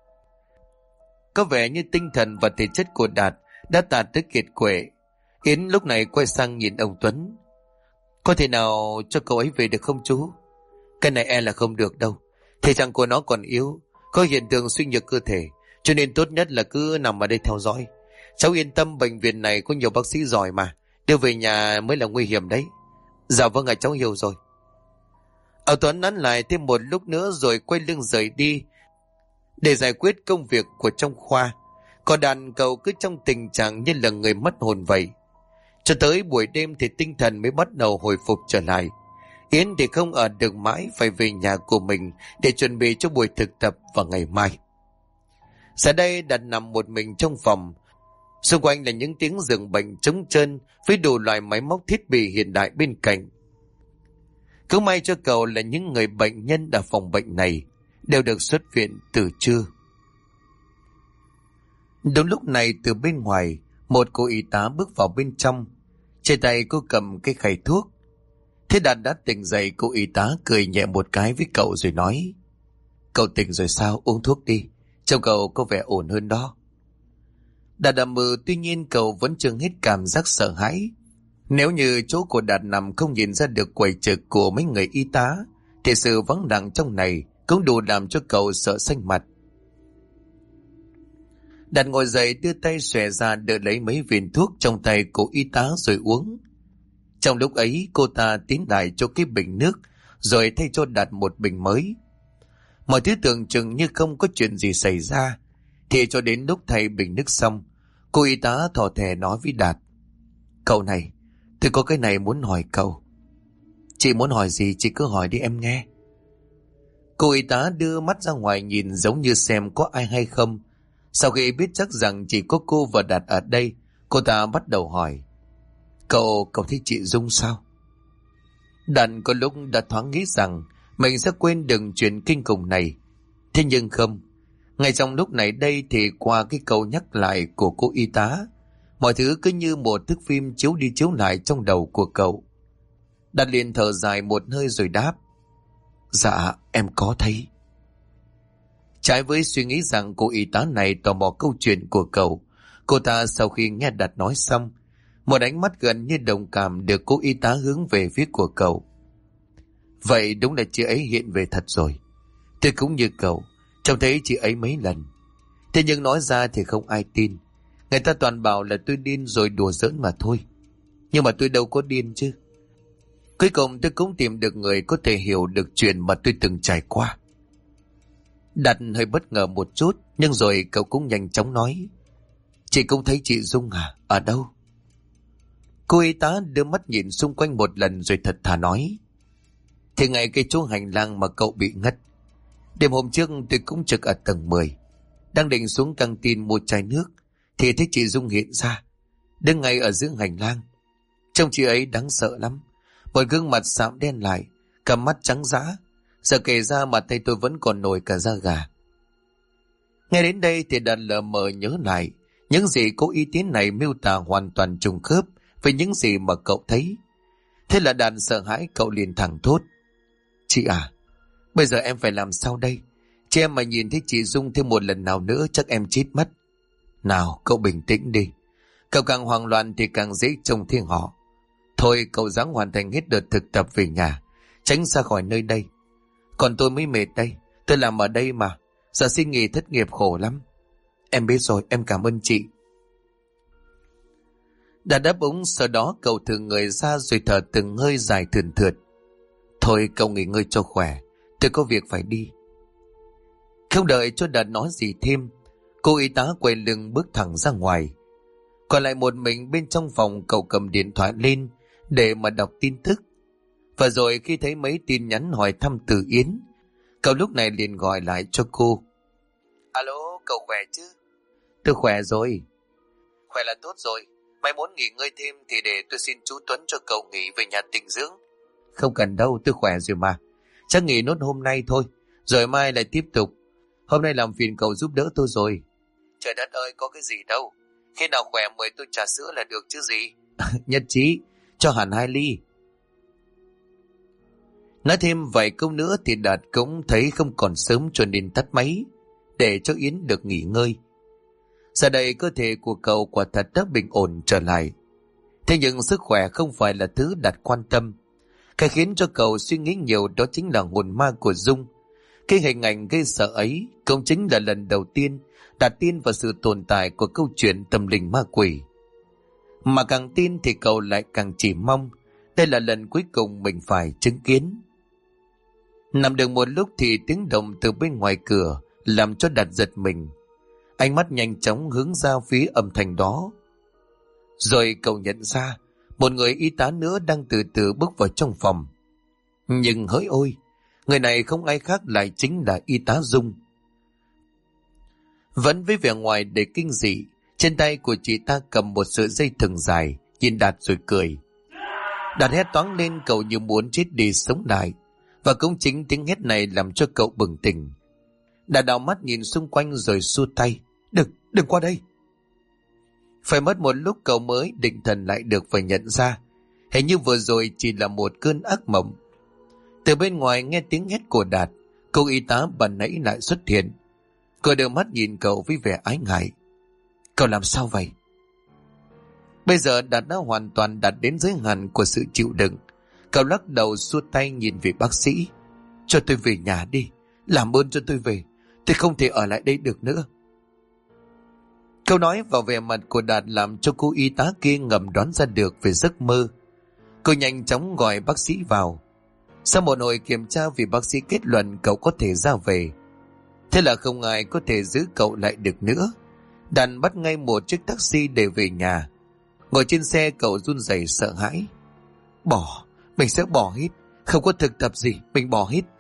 Có vẻ như tinh thần và thể chất của Đạt đã tàn tới kiệt quệ. Yến lúc này quay sang nhìn ông Tuấn. Có thể nào cho cậu ấy về được không chú? Cái này e là không được đâu. Thể trạng của nó còn yếu, có hiện tượng suy nhược cơ thể, cho nên tốt nhất là cứ nằm ở đây theo dõi. Cháu yên tâm, bệnh viện này có nhiều bác sĩ giỏi mà, đưa về nhà mới là nguy hiểm đấy. Dạ vâng ạ, cháu hiểu rồi. Ông Tuấn nắn lại thêm một lúc nữa rồi quay lưng rời đi để giải quyết công việc của trong khoa. Còn đàn cậu cứ trong tình trạng như là người mất hồn vậy. Cho tới buổi đêm thì tinh thần mới bắt đầu hồi phục trở lại. Yến thì không ở được mãi, phải về nhà của mình để chuẩn bị cho buổi thực tập vào ngày mai. Giờ đây Đạt nằm một mình trong phòng. Xung quanh là những tiếng giường bệnh trống trơn với đủ loại máy móc thiết bị hiện đại bên cạnh. Cứ may cho cậu là những người bệnh nhân ở phòng bệnh này đều được xuất viện từ trưa. Đúng lúc này từ bên ngoài, một cô y tá bước vào bên trong. Trên tay cô cầm cái khay thuốc. Thế Đạt đã tỉnh dậy, cô y tá cười nhẹ một cái với cậu rồi nói. Cậu tỉnh rồi sao, uống thuốc đi, trông cậu có vẻ ổn hơn đó. Đạt đầm mừ, tuy nhiên cậu vẫn chưa hết cảm giác sợ hãi. Nếu như chỗ của Đạt nằm không nhìn ra được quầy trực của mấy người y tá, thì sự vắng lặng trong này cũng đủ làm cho cậu sợ xanh mặt. Đạt ngồi dậy, đưa tay xòe ra đỡ lấy mấy viên thuốc trong tay của y tá rồi uống. Trong lúc ấy cô ta tiến lại cho cái bình nước rồi thay cho Đạt một bình mới. Mọi thứ tưởng chừng như không có chuyện gì xảy ra, thì cho đến lúc thay bình nước xong, cô y tá thò thè nói với Đạt. Cậu này, tôi có cái này muốn hỏi cậu. Chị muốn hỏi gì chị cứ hỏi đi em nghe. Cô y tá đưa mắt ra ngoài nhìn giống như xem có ai hay không. Sau khi biết chắc rằng chỉ có cô và Đạt ở đây, cô ta bắt đầu hỏi. Cậu thấy chị Dung sao? Đạt có lúc đã thoáng nghĩ rằng mình sẽ quên đừng chuyện kinh khủng này. Thế nhưng không. Ngay trong lúc này đây thì qua cái câu nhắc lại của cô y tá, mọi thứ cứ như một thước phim chiếu đi chiếu lại trong đầu của cậu. Đạt liền thở dài một hơi rồi đáp. Dạ em có thấy. Trái với suy nghĩ rằng cô y tá này tò mò câu chuyện của cậu, cô ta sau khi nghe Đạt nói xong, một ánh mắt gần như đồng cảm được cô y tá hướng về phía của cậu. Vậy đúng là chị ấy hiện về thật rồi. Tôi cũng như cậu, trông thấy chị ấy mấy lần. Thế nhưng nói ra thì không ai tin. Người ta toàn bảo là tôi điên rồi đùa giỡn mà thôi. Nhưng mà tôi đâu có điên chứ. Cuối cùng tôi cũng tìm được người có thể hiểu được chuyện mà tôi từng trải qua. Đạt hơi bất ngờ một chút, nhưng rồi cậu cũng nhanh chóng nói. Chị cũng thấy chị Dung à? Ở đâu? Cô y tá đưa mắt nhìn xung quanh một lần rồi thật thà nói. Thì ngay cái chỗ hành lang mà cậu bị ngất. Đêm hôm trước tôi cũng trực ở tầng 10. Đang định xuống căng tin mua chai nước thì thấy chị Dung hiện ra, đứng ngay ở giữa hành lang. Trông chị ấy đáng sợ lắm. Một gương mặt sạm đen lại, cặp mắt trắng dã. Giờ kể ra mà tay tôi vẫn còn nổi cả da gà. Nghe đến đây thì Đạt lờ mờ nhớ lại. Những gì cô y tín này miêu tả hoàn toàn trùng khớp với những gì mà cậu thấy. Thế là Đạt sợ hãi, cậu liền thẳng thốt. Chị à, bây giờ em phải làm sao đây? Chị em mà nhìn thấy chị Dung thêm một lần nào nữa chắc em chết mất. Nào, cậu bình tĩnh đi. Cậu càng hoang loạn thì càng dễ trông thấy họ. Thôi cậu ráng hoàn thành hết đợt thực tập về nhà, tránh xa khỏi nơi đây. Còn tôi mới mệt đây, tôi làm ở đây mà. Giờ xin nghỉ thất nghiệp khổ lắm. Em biết rồi, em cảm ơn chị. Đã đáp ứng, sau đó cậu thử người ra rồi thở từng hơi dài thườn thượt. Thôi cậu nghỉ ngơi cho khỏe, tôi có việc phải đi. Không đợi cho Đạt nói gì thêm, cô y tá quay lưng bước thẳng ra ngoài. Còn lại một mình bên trong phòng, cậu cầm điện thoại lên để mà đọc tin tức. Và rồi khi thấy mấy tin nhắn hỏi thăm từ Yến, cậu lúc này liền gọi lại cho cô. Alo, cậu khỏe chứ? Tôi khỏe rồi. Khỏe là tốt rồi. Mày muốn nghỉ ngơi thêm thì để tôi xin chú Tuấn cho cậu nghỉ về nhà tĩnh dưỡng. Không cần đâu, tôi khỏe rồi mà. Chắc nghỉ nốt hôm nay thôi, rồi mai lại tiếp tục. Hôm nay làm phiền cậu giúp đỡ tôi rồi. Trời đất ơi, có cái gì đâu. Khi nào khỏe mời tôi trà sữa là được chứ gì. Nhất trí, cho hẳn 2 ly. Nói thêm vài câu nữa thì Đạt cũng thấy không còn sớm cho nên tắt máy, để cho Yến được nghỉ ngơi. Giờ đây cơ thể của cậu quả thật đã bình ổn trở lại. Thế nhưng sức khỏe không phải là thứ Đạt quan tâm. Cái khiến cho cậu suy nghĩ nhiều đó chính là hồn ma của Dung. Cái hình ảnh gây sợ ấy cũng chính là lần đầu tiên Đạt tin vào sự tồn tại của câu chuyện tâm linh ma quỷ. Mà càng tin thì cậu lại càng chỉ mong đây là lần cuối cùng mình phải chứng kiến. Nằm được một lúc thì tiếng động từ bên ngoài cửa làm cho Đạt giật mình. Ánh mắt nhanh chóng hướng ra phía âm thanh đó. Rồi cậu nhận ra một người y tá nữa đang từ từ bước vào trong phòng. Nhưng hỡi ôi, người này không ai khác lại chính là y tá Dung. Vẫn với vẻ ngoài đầy kinh dị, trên tay của chị ta cầm một sợi dây thừng dài, nhìn Đạt rồi cười. Đạt hét toáng lên, cậu như muốn chết đi sống lại. Và cũng chính tiếng hét này làm cho cậu bừng tỉnh. Đạt đảo mắt nhìn xung quanh rồi xua tay. Đừng qua đây. Phải mất một lúc cậu mới định thần lại được và nhận ra hình như vừa rồi chỉ là một cơn ác mộng. Từ bên ngoài nghe tiếng hét của Đạt, cô y tá ban nãy lại xuất hiện. Cô đưa mắt nhìn cậu với vẻ ái ngại. Cậu làm sao vậy? Bây giờ Đạt đã hoàn toàn đạt đến giới hạn của sự chịu đựng. Cậu lắc đầu xua tay nhìn về bác sĩ. Cho tôi về nhà đi, làm ơn cho tôi về. Tôi không thể ở lại đây được nữa. Câu nói vào vẻ mặt của Đạt làm cho cô y tá kia ngầm đoán ra được về giấc mơ. Cô nhanh chóng gọi bác sĩ vào. Sau một hồi kiểm tra vì bác sĩ kết luận cậu có thể ra về. Thế là không ai có thể giữ cậu lại được nữa. Đạt bắt ngay một chiếc taxi để về nhà. Ngồi trên xe cậu run rẩy sợ hãi. Mình sẽ bỏ hết. Không có thực tập gì, mình bỏ hết.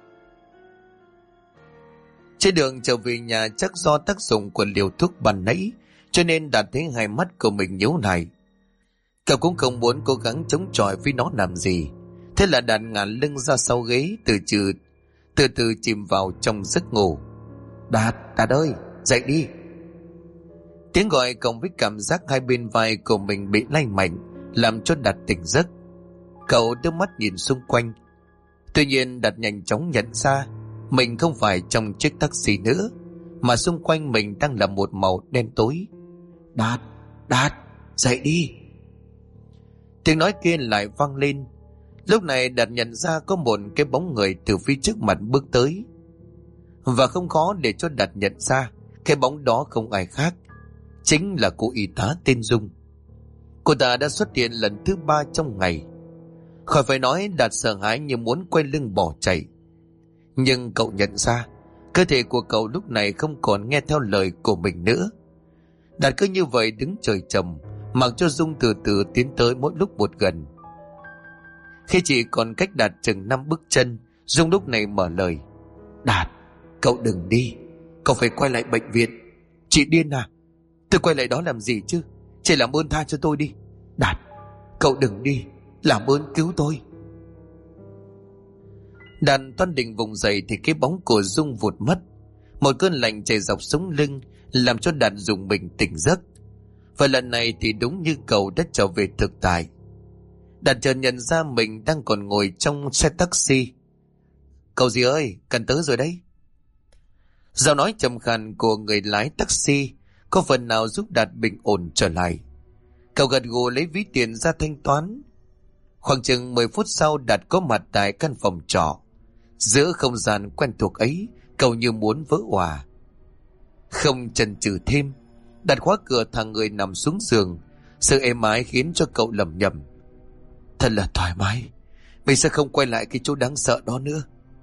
Trên đường trở về nhà chắc do tác dụng của liều thuốc ban nãy, cho nên Đạt thấy hai mắt của mình nhíu lại. Cậu cũng không muốn cố gắng chống chọi với nó làm gì. Thế là Đạt ngả lưng ra sau ghế, từ từ chìm vào trong giấc ngủ. Đạt ơi, dậy đi. Tiếng gọi cộng với cảm giác hai bên vai của mình bị lay mạnh làm cho Đạt tỉnh giấc. Cậu đưa mắt nhìn xung quanh. Tuy nhiên Đạt nhanh chóng nhận ra mình không phải trong chiếc taxi nữa, mà xung quanh mình đang là một màu đen tối. Đạt, dậy đi. Tiếng nói kia lại vang lên. Lúc này Đạt nhận ra có một cái bóng người từ phía trước mặt bước tới. Và không khó để cho Đạt nhận ra Cái bóng đó không ai khác, chính là cô y tá tên Dung. Cô ta đã xuất hiện lần thứ 3 trong ngày. Khỏi phải nói, Đạt sợ hãi như muốn quay lưng bỏ chạy. Nhưng cậu nhận ra cơ thể của cậu lúc này không còn nghe theo lời của mình nữa. Đạt cứ như vậy đứng trời trầm, mặc cho Dung từ từ tiến tới mỗi lúc một gần. Khi chỉ còn cách Đạt chừng 5 bước chân, Dung lúc này mở lời. Đạt, cậu đừng đi, cậu phải quay lại bệnh viện. Chị điên à? Tôi quay lại đó làm gì chứ? Chị làm ơn tha cho tôi đi. Đạt, cậu đừng đi, làm ơn cứu tôi. Đạt toan định vùng dậy thì cái bóng của Dung vụt mất. Một cơn lạnh chạy dọc sống lưng làm cho Đạt dùng mình tỉnh giấc. Và lần này thì đúng như cậu đã trở về thực tại. Đạt chợt nhận ra mình đang còn ngồi trong xe taxi. Cậu gì ơi, cần tới rồi đấy. Giọng nói trầm khàn của người lái taxi có phần nào giúp Đạt bình ổn trở lại. Cậu gật gù lấy ví tiền ra thanh toán. Khoảng chừng 10 phút sau, Đạt có mặt tại căn phòng trọ. Giữa không gian quen thuộc ấy, cậu như muốn vỡ òa. Không chần chừ thêm, Đạt khóa cửa thằng người nằm xuống giường. Sự êm ái khiến cho cậu lẩm nhẩm. Thật là thoải mái, mình sẽ không quay lại cái chỗ đáng sợ đó nữa.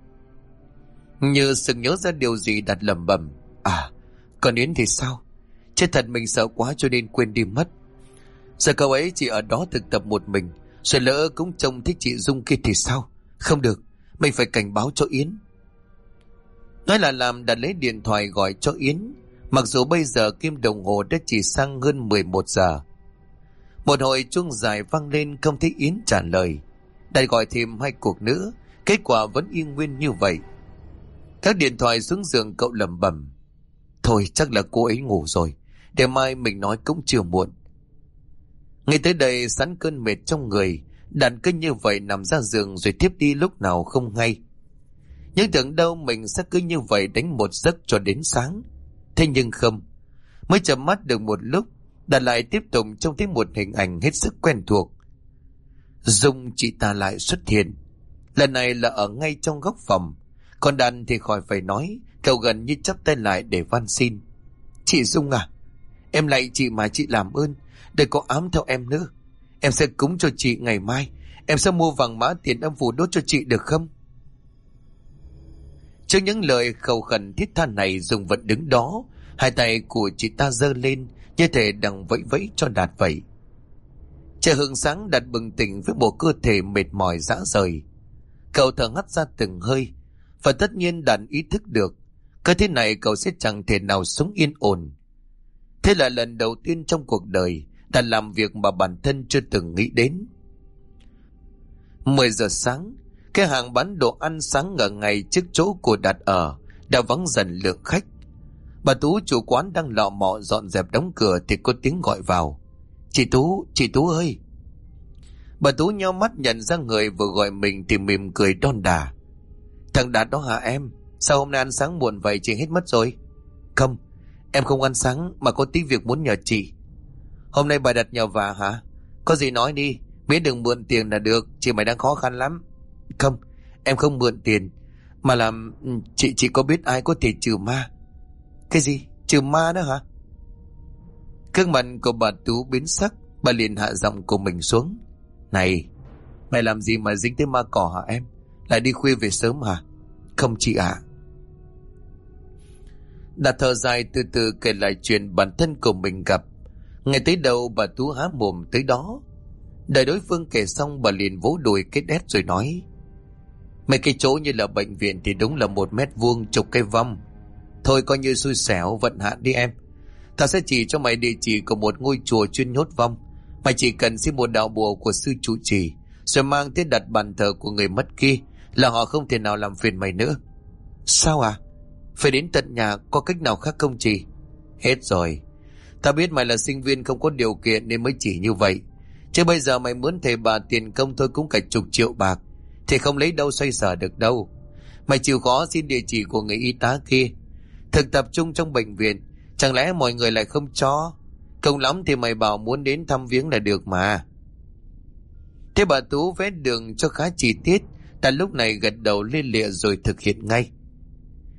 Như sực nhớ ra điều gì, Đạt lẩm bẩm. À, còn Yến thì sao? Chết thật, mình sợ quá cho nên quên đi mất. Giờ cậu ấy chỉ ở đó thực tập một mình, rồi lỡ cũng trông thích chị Dung kia thì sao? Không được, mình phải cảnh báo cho Yến. Nói là làm, Đạt lấy điện thoại gọi cho Yến. Mặc dù bây giờ kim đồng hồ đã chỉ sang hơn 11 giờ. Một hồi chuông dài vang lên, không thấy Yến trả lời. Đạt gọi thêm 2 cuộc nữa, kết quả vẫn y nguyên như vậy. Các điện thoại xuống giường, cậu lẩm bẩm. Thôi chắc là cô ấy ngủ rồi, để mai mình nói cũng chưa muộn. Ngay tới đây sẵn cơn mệt trong người, Đạt cứ như vậy nằm ra giường rồi tiếp đi lúc nào không hay. Nhưng tưởng đâu mình sẽ cứ như vậy đánh một giấc cho đến sáng. Thế nhưng không. Mới chợp mắt được một lúc, Đạt lại tiếp tục trông thấy một hình ảnh hết sức quen thuộc. Dung chị ta lại xuất hiện. Lần này là ở ngay trong góc phòng. Còn Đạt thì khỏi phải nói, cậu gần như chắp tay lại để van xin. Chị Dung à, em lạy chị mà chị làm ơn, đừng có ám theo em nữa. Em sẽ cúng cho chị ngày mai. Em sẽ mua vàng mã tiền âm phủ đốt cho chị được không? Trước những lời khẩu khẩn thiết tha này, Dung vẫn đứng đó, hai tay của chị ta giơ lên như thể đang vẫy vẫy cho Đạt vậy. Trời hừng sáng, Đạt bừng tỉnh với bộ cơ thể mệt mỏi rã rời. Cậu thở hắt ra từng hơi, và tất nhiên Đạt ý thức được cái thế này cậu sẽ chẳng thể nào sống yên ổn. Thế là lần đầu tiên trong cuộc đời Đạt làm việc mà bản thân chưa từng nghĩ đến. 10 giờ sáng, cái hàng bán đồ ăn sáng ở ngay trước chỗ của Đạt ở đã vắng dần lượng khách. Bà Tú chủ quán đang lọ mọ dọn dẹp đóng cửa thì có tiếng gọi vào. Chị Tú ơi! Bà Tú nheo mắt nhận ra người vừa gọi mình thì mỉm cười đon đả. Thằng Đạt đó hả em? Sao hôm nay ăn sáng muộn vậy, chị hết mất rồi? Không, em không ăn sáng mà có tí việc muốn nhờ chị. Hôm nay bà đặt nhờ vả hả? Có gì nói đi, miễn đừng mượn tiền là được, chị mày đang khó khăn lắm. Không, em không mượn tiền, mà là chị có biết ai có thể trừ ma? Cái gì? Trừ ma đó hả? Gương mặt của bà Tú biến sắc, bà liền hạ giọng của mình xuống. Này, mày làm gì mà dính tới ma cỏ hả em? Lại đi khuya về sớm hả? Không chị ạ. Đạt thở dài từ từ kể lại chuyện bản thân của mình gặp. Ngay tới đầu bà Tú há mồm tới đó. Đợi đối phương kể xong, bà liền vỗ đùi cái đét rồi nói. Mấy cái chỗ như là bệnh viện thì đúng là 1 mét vuông chục cây vong. Thôi coi như xui xẻo vận hạn đi em. Tao sẽ chỉ cho mày địa chỉ của một ngôi chùa chuyên nhốt vong. Mày chỉ cần xin một đạo bùa của sư trụ trì, rồi mang tới đặt bàn thờ của người mất kia, là họ không thể nào làm phiền mày nữa. Sao à? Phải đến tận nhà, có cách nào khác không chị? Hết rồi. Tao biết mày là sinh viên không có điều kiện nên mới chỉ như vậy. Chứ bây giờ mày mướn thầy bà tiền công thôi cũng cả chục triệu bạc, thì không lấy đâu xoay sở được đâu. Mày chịu khó xin địa chỉ của người y tá kia, thực tập trung trong bệnh viện. Chẳng lẽ mọi người lại không cho? Công lắm thì mày bảo muốn đến thăm viếng là được mà. Thế bà Tú vẽ đường cho khá chi tiết. Đã lúc này gật đầu lia lịa rồi thực hiện ngay.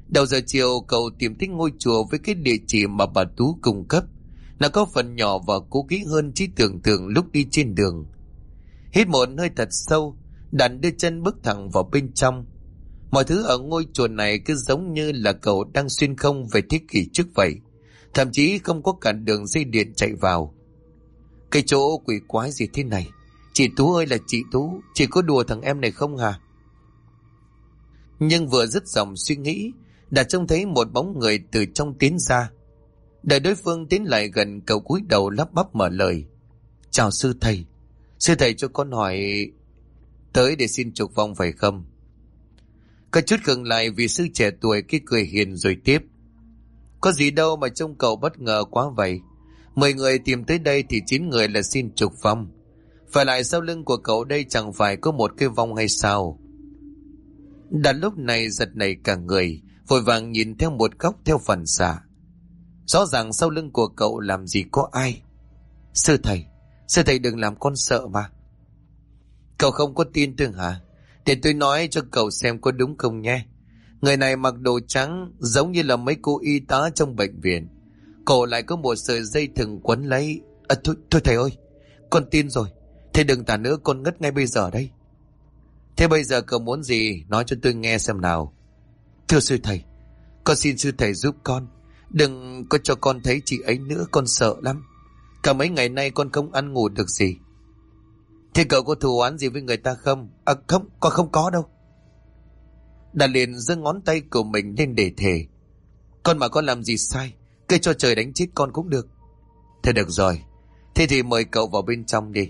Đầu giờ chiều cậu tìm thấy ngôi chùa với cái địa chỉ mà bà Tú cung cấp. Nó có phần nhỏ và cũ kỹ hơn trí tưởng tượng lúc đi trên đường. Hít một hơi thật sâu, Đạt đưa chân bước thẳng vào bên trong. Mọi thứ ở ngôi chùa này cứ giống như là cậu đang xuyên không về thế kỷ trước vậy. Thậm chí không có cả đường dây điện chạy vào. Cái chỗ quỷ quái gì thế này? Chị Tú ơi là chị Tú, chị có đùa thằng em này không hả? Nhưng vừa dứt dòng suy nghĩ, đã trông thấy một bóng người từ trong tiến ra. Đợi đối phương tiến lại gần, cậu cúi đầu lắp bắp mở lời. Chào sư thầy. Sư thầy cho con hỏi... Tới để xin trục vong phải không? Có chút khựng lại vì sư trẻ tuổi kia cười hiền rồi tiếp. Có gì đâu mà trông cậu bất ngờ quá vậy. 10 người tìm tới đây thì 9 người là xin trục vong. Phải lại sau lưng của cậu đây chẳng phải có một cái vong hay sao? Đạt lúc này giật nảy cả người, vội vàng nhìn theo một góc theo phản xạ. Rõ ràng sau lưng của cậu làm gì có ai. Sư thầy đừng làm con sợ mà. Cậu không có tin tôi hả? Để tôi nói cho cậu xem có đúng không nhé. Người này mặc đồ trắng giống như là mấy cô y tá trong bệnh viện. Cổ lại có một sợi dây thừng quấn lấy. Thôi thầy ơi, con tin rồi. Thầy đừng tả nữa, con ngất ngay bây giờ đây. Thế bây giờ cậu muốn gì? Nói cho tôi nghe xem nào. Thưa sư thầy, con xin sư thầy giúp con. Đừng có cho con thấy chị ấy nữa, con sợ lắm. Cả mấy ngày nay con không ăn ngủ được gì. Thế cậu có thù oán gì với người ta không? Không, con không có đâu. Đạt liền giơ ngón tay của mình lên để thề. Con mà con làm gì sai, cứ cho trời đánh chết con cũng được. Thế được rồi, thế thì mời cậu vào bên trong đi.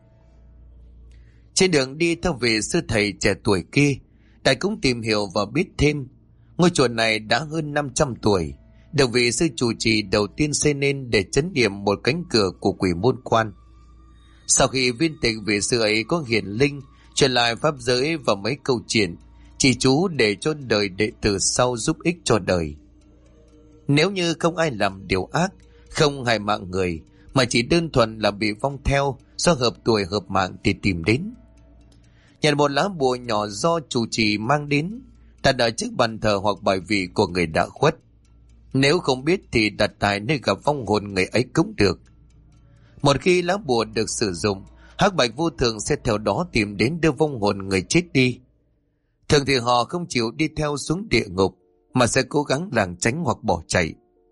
Trên đường đi theo vị sư thầy trẻ tuổi kia, Đạt cũng tìm hiểu và biết thêm. Ngôi chùa này đã hơn 500 tuổi, được vị sư chủ trì đầu tiên xây nên để trấn điểm một cánh cửa của quỷ môn quan. Sau khi viên tịch vị sư ấy có hiển linh, truyền lại pháp giới và mấy câu chuyện, chỉ chú để cho đời đệ tử sau giúp ích cho đời. Nếu như không ai làm điều ác, không hại mạng người, mà chỉ đơn thuần là bị vong theo do hợp tuổi hợp mạng thì tìm đến. Nhận một lá bùa nhỏ do chủ trì mang đến, đặt ở trước bàn thờ hoặc bài vị của người đã khuất. Nếu không biết thì đặt tại nơi gặp vong hồn người ấy cũng được. Một khi lá bùa được sử dụng, hắc bạch vô thường sẽ theo đó tìm đến đưa vong hồn người chết đi. Thường thì họ không chịu đi theo xuống địa ngục, mà sẽ cố gắng lảng tránh hoặc bỏ chạy.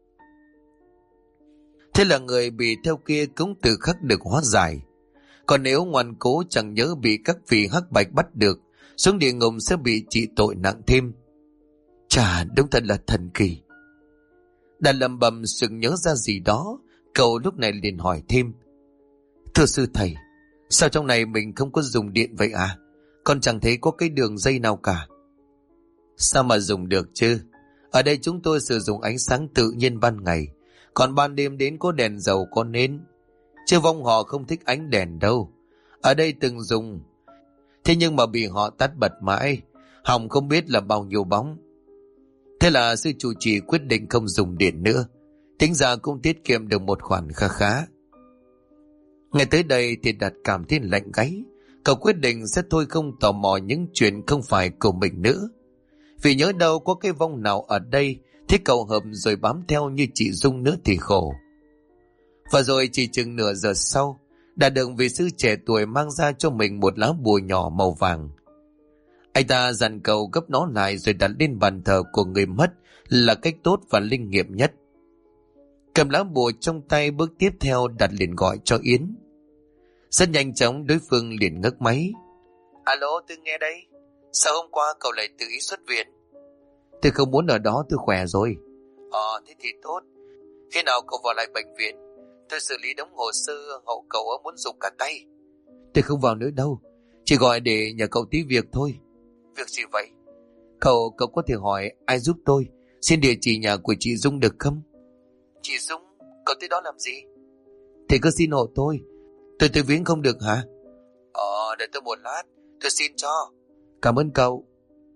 Thế là người bị theo kia cũng tự khắc được hóa giải. Còn nếu ngoan cố chẳng nhớ bị các vị hắc bạch bắt được, xuống địa ngục sẽ bị trị tội nặng thêm. Chà, đúng thật là thần kỳ. Đã lầm bầm sực nhớ ra gì đó, cậu lúc này liền hỏi thêm. Thưa sư thầy, sao trong này mình không có dùng điện vậy à? Con chẳng thấy có cái đường dây nào cả. Sao mà dùng được chứ? Ở đây chúng tôi sử dụng ánh sáng tự nhiên ban ngày, còn ban đêm đến có đèn dầu có nến. Chứ vong họ không thích ánh đèn đâu. Ở đây từng dùng, thế nhưng mà bị họ tắt bật mãi, hỏng không biết là bao nhiêu bóng. Thế là sư chủ trì quyết định không dùng điện nữa, tính ra cũng tiết kiệm được một khoản khá khá. Nghe tới đây thì Đạt cảm thấy lạnh gáy. Cậu quyết định sẽ thôi không tò mò những chuyện không phải của mình nữa. Vì nhớ đâu có cái vong nào ở đây thế cậu hợp rồi bám theo như chị Dung nữa thì khổ. Và rồi chỉ chừng nửa giờ sau, Đạt được vị sư trẻ tuổi mang ra cho mình một lá bùa nhỏ màu vàng. Anh ta dặn cậu gấp nó lại rồi đặt lên bàn thờ của người mất là cách tốt và linh nghiệm nhất. Cầm lá bùa trong tay, bước tiếp theo Đạt liền gọi cho Yến. Rất nhanh chóng đối phương liền ngấc máy. Alo, tôi nghe đây. Sao hôm qua cậu lại tự ý xuất viện? Tôi không muốn ở đó, tôi khỏe rồi. Thế thì tốt. Khi nào cậu vào lại bệnh viện, tôi xử lý đống hồ sơ hậu cậu muốn dùng cả tay. Tôi không vào nữa đâu, chỉ gọi để nhờ cậu tí việc thôi. Việc gì vậy? Cậu có thể hỏi ai giúp tôi, xin địa chỉ nhà của chị Dung được không? Chị Dung? Cậu tới đó làm gì? Thì cứ xin hộ tôi viếng không được hả? Để tôi một lát, tôi xin cho. Cảm ơn cậu.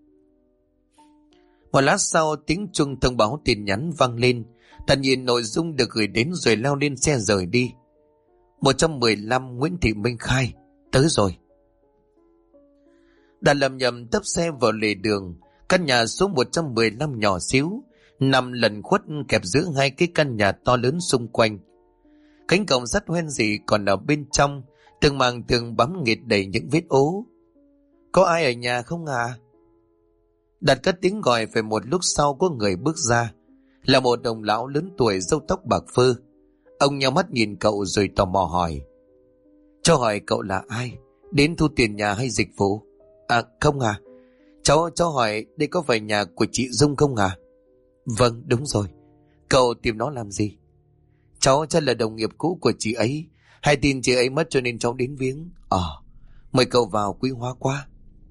Một lát sau, tiếng chuông thông báo tin nhắn vang lên. Đạt nhìn nội dung được gửi đến rồi leo lên xe rời đi. 115 Nguyễn Thị Minh Khai. Tới rồi. Đạt lầm nhầm tấp xe vào lề đường. Căn nhà số 115 nhỏ xíu, nằm lẩn khuất kẹp giữa hai cái căn nhà to lớn xung quanh. Cánh cổng sắt hoen rỉ còn ở bên trong, từng màng tường bám nghịt đầy những vết ố. Có ai ở nhà không à? Đạt cất tiếng gọi, phải một lúc sau có người bước ra. Là một ông lão lớn tuổi, râu tóc bạc phơ. Ông nhắm mắt nhìn cậu rồi tò mò hỏi: cho hỏi cậu là ai? Đến thu tiền nhà hay dịch vụ? À không à. Cháu hỏi đây có phải nhà của chị Dung không à? Vâng đúng rồi. Cậu tìm nó làm gì? Cháu chắc là đồng nghiệp cũ của chị ấy, hay tin chị ấy mất cho nên cháu đến viếng. Mời cậu vào, quý hóa quá.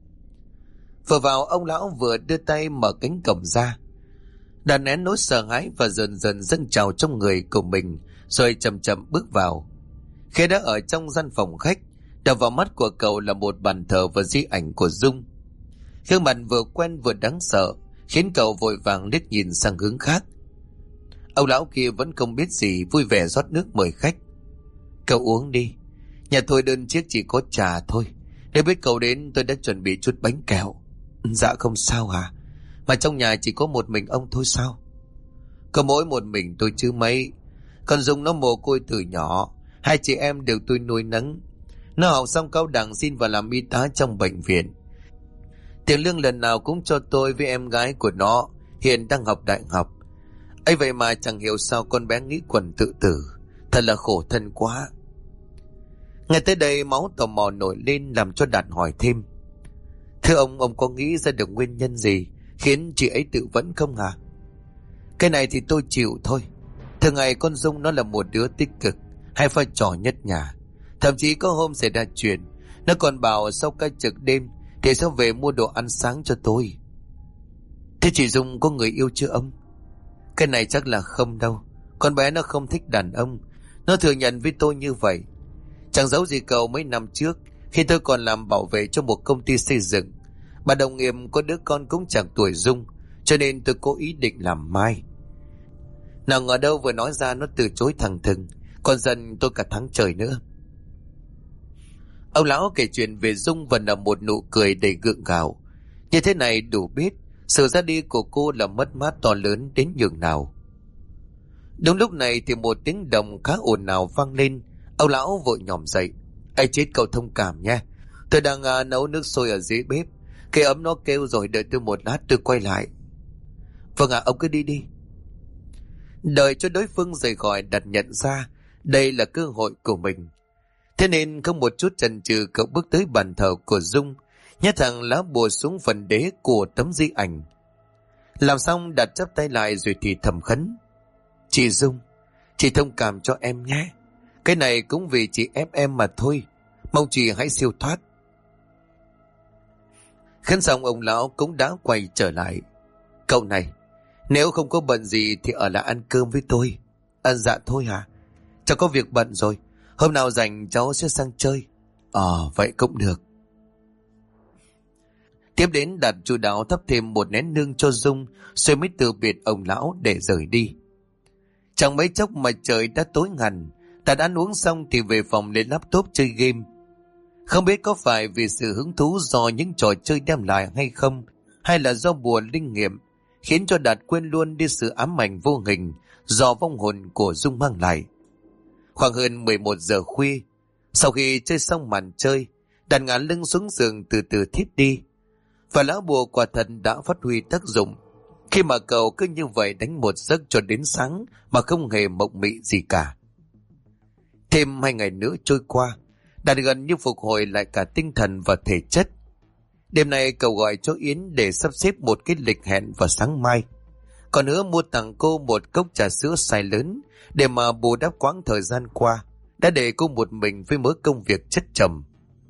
Vừa vào, ông lão vừa đưa tay mở cánh cổng ra. Đàn nén nỗi sợ hãi và dần dần dâng trào trong người của mình, rồi chậm chậm bước vào. Khi đã ở trong gian phòng khách, đập vào mắt của cậu là một bàn thờ và di ảnh của Dung. Gương mặt vừa quen vừa đáng sợ, khiến cậu vội vàng liếc nhìn sang hướng khác. Ông lão kia vẫn không biết gì, vui vẻ rót nước mời khách. Cậu uống đi, nhà tôi đơn chiếc chỉ có trà thôi. Nếu biết cậu đến tôi đã chuẩn bị chút bánh kẹo. Dạ không sao hả? Mà trong nhà chỉ có một mình ông thôi sao? Có mỗi một mình tôi chứ mấy. Còn Dung nó mồ côi từ nhỏ, hai chị em đều tôi nuôi nấng. Nó học xong cao đẳng xin vào làm y tá trong bệnh viện. Tiền lương lần nào cũng cho tôi với em gái của nó, hiện đang học đại học. ấy vậy mà chẳng hiểu sao con bé nghĩ quẩn tự tử. Thật là khổ thân quá. Ngay tới đây máu tò mò nổi lên, làm cho Đạt hỏi thêm: thưa ông có nghĩ ra được nguyên nhân gì khiến chị ấy tự vẫn không à? Cái này thì tôi chịu thôi. Thường ngày con Dung nó là một đứa tích cực, hay vai trò nhất nhà. Thậm chí có hôm xảy ra chuyện, nó còn bảo sau ca trực đêm thì sẽ về mua đồ ăn sáng cho tôi. Thế chị Dung có người yêu chưa ông? Cái này chắc là không đâu. Con bé nó không thích đàn ông, nó thừa nhận với tôi như vậy. Chẳng giấu gì cậu, mấy năm trước khi tôi còn làm bảo vệ cho một công ty xây dựng, bà đồng nghiệp có đứa con cũng chẳng tuổi Dung, cho nên tôi có ý định làm mai. Nào ngờ đâu vừa nói ra nó từ chối thẳng thừng, còn giận tôi cả tháng trời nữa. Ông lão kể chuyện về Dung và nở một nụ cười đầy gượng gạo. Như thế này đủ biết sự ra đi của cô là mất mát to lớn đến nhường nào. Đúng lúc này thì một tiếng động khá ồn ào vang lên. Ông lão vội nhòm dậy: ai chết cậu thông cảm nha, tôi đang nấu nước sôi ở dưới bếp, cái ấm nó kêu rồi, đợi tôi một lát tôi quay lại. Vâng ạ, ông cứ đi đi. Đợi cho đối phương rời khỏi, Đạt nhận ra đây là cơ hội của mình. Thế nên không một chút chần chừ, cậu bước tới bàn thờ của Dung, nhét thẳng lá bùa xuống phần đế của tấm di ảnh. Làm xong, Đạt chắp tay lại rồi thì thầm khấn: chị Dung, chị thông cảm cho em nhé. Cái này cũng vì chị ép em mà thôi, mong chị hãy siêu thoát. Khấn xong, ông lão cũng đã quay trở lại. Cậu này, nếu không có bận gì thì ở lại ăn cơm với tôi. Dạ thôi hả? Cháu có việc bận rồi, hôm nào rảnh cháu sẽ sang chơi. Vậy cũng được. Tiếp đến, Đạt chu đáo thắp thêm một nén nương cho Dung, rồi mới từ biệt ông lão để rời đi. Chẳng mấy chốc mà trời đã tối hẳn. Đạt ăn uống xong thì về phòng lên laptop chơi game. Không biết có phải vì sự hứng thú do những trò chơi đem lại hay không, hay là do bùa linh nghiệm, khiến cho Đạt quên luôn đi sự ám ảnh vô hình do vong hồn của Dung mang lại. Khoảng hơn 11 giờ khuya, sau khi chơi xong màn chơi, Đạt ngả lưng xuống giường từ từ thiếp đi. Và lá bùa quả thật đã phát huy tác dụng, khi mà cậu cứ như vậy đánh một giấc cho đến sáng mà không hề mộng mị gì cả. Thêm 2 ngày nữa trôi qua, Đạt gần như phục hồi lại cả tinh thần và thể chất. Đêm nay cậu gọi cho Yến để sắp xếp một cái lịch hẹn vào sáng mai, còn hứa mua tặng cô một cốc trà sữa size lớn để mà bù đắp quãng thời gian qua đã để cô một mình với mớ công việc chất chồng.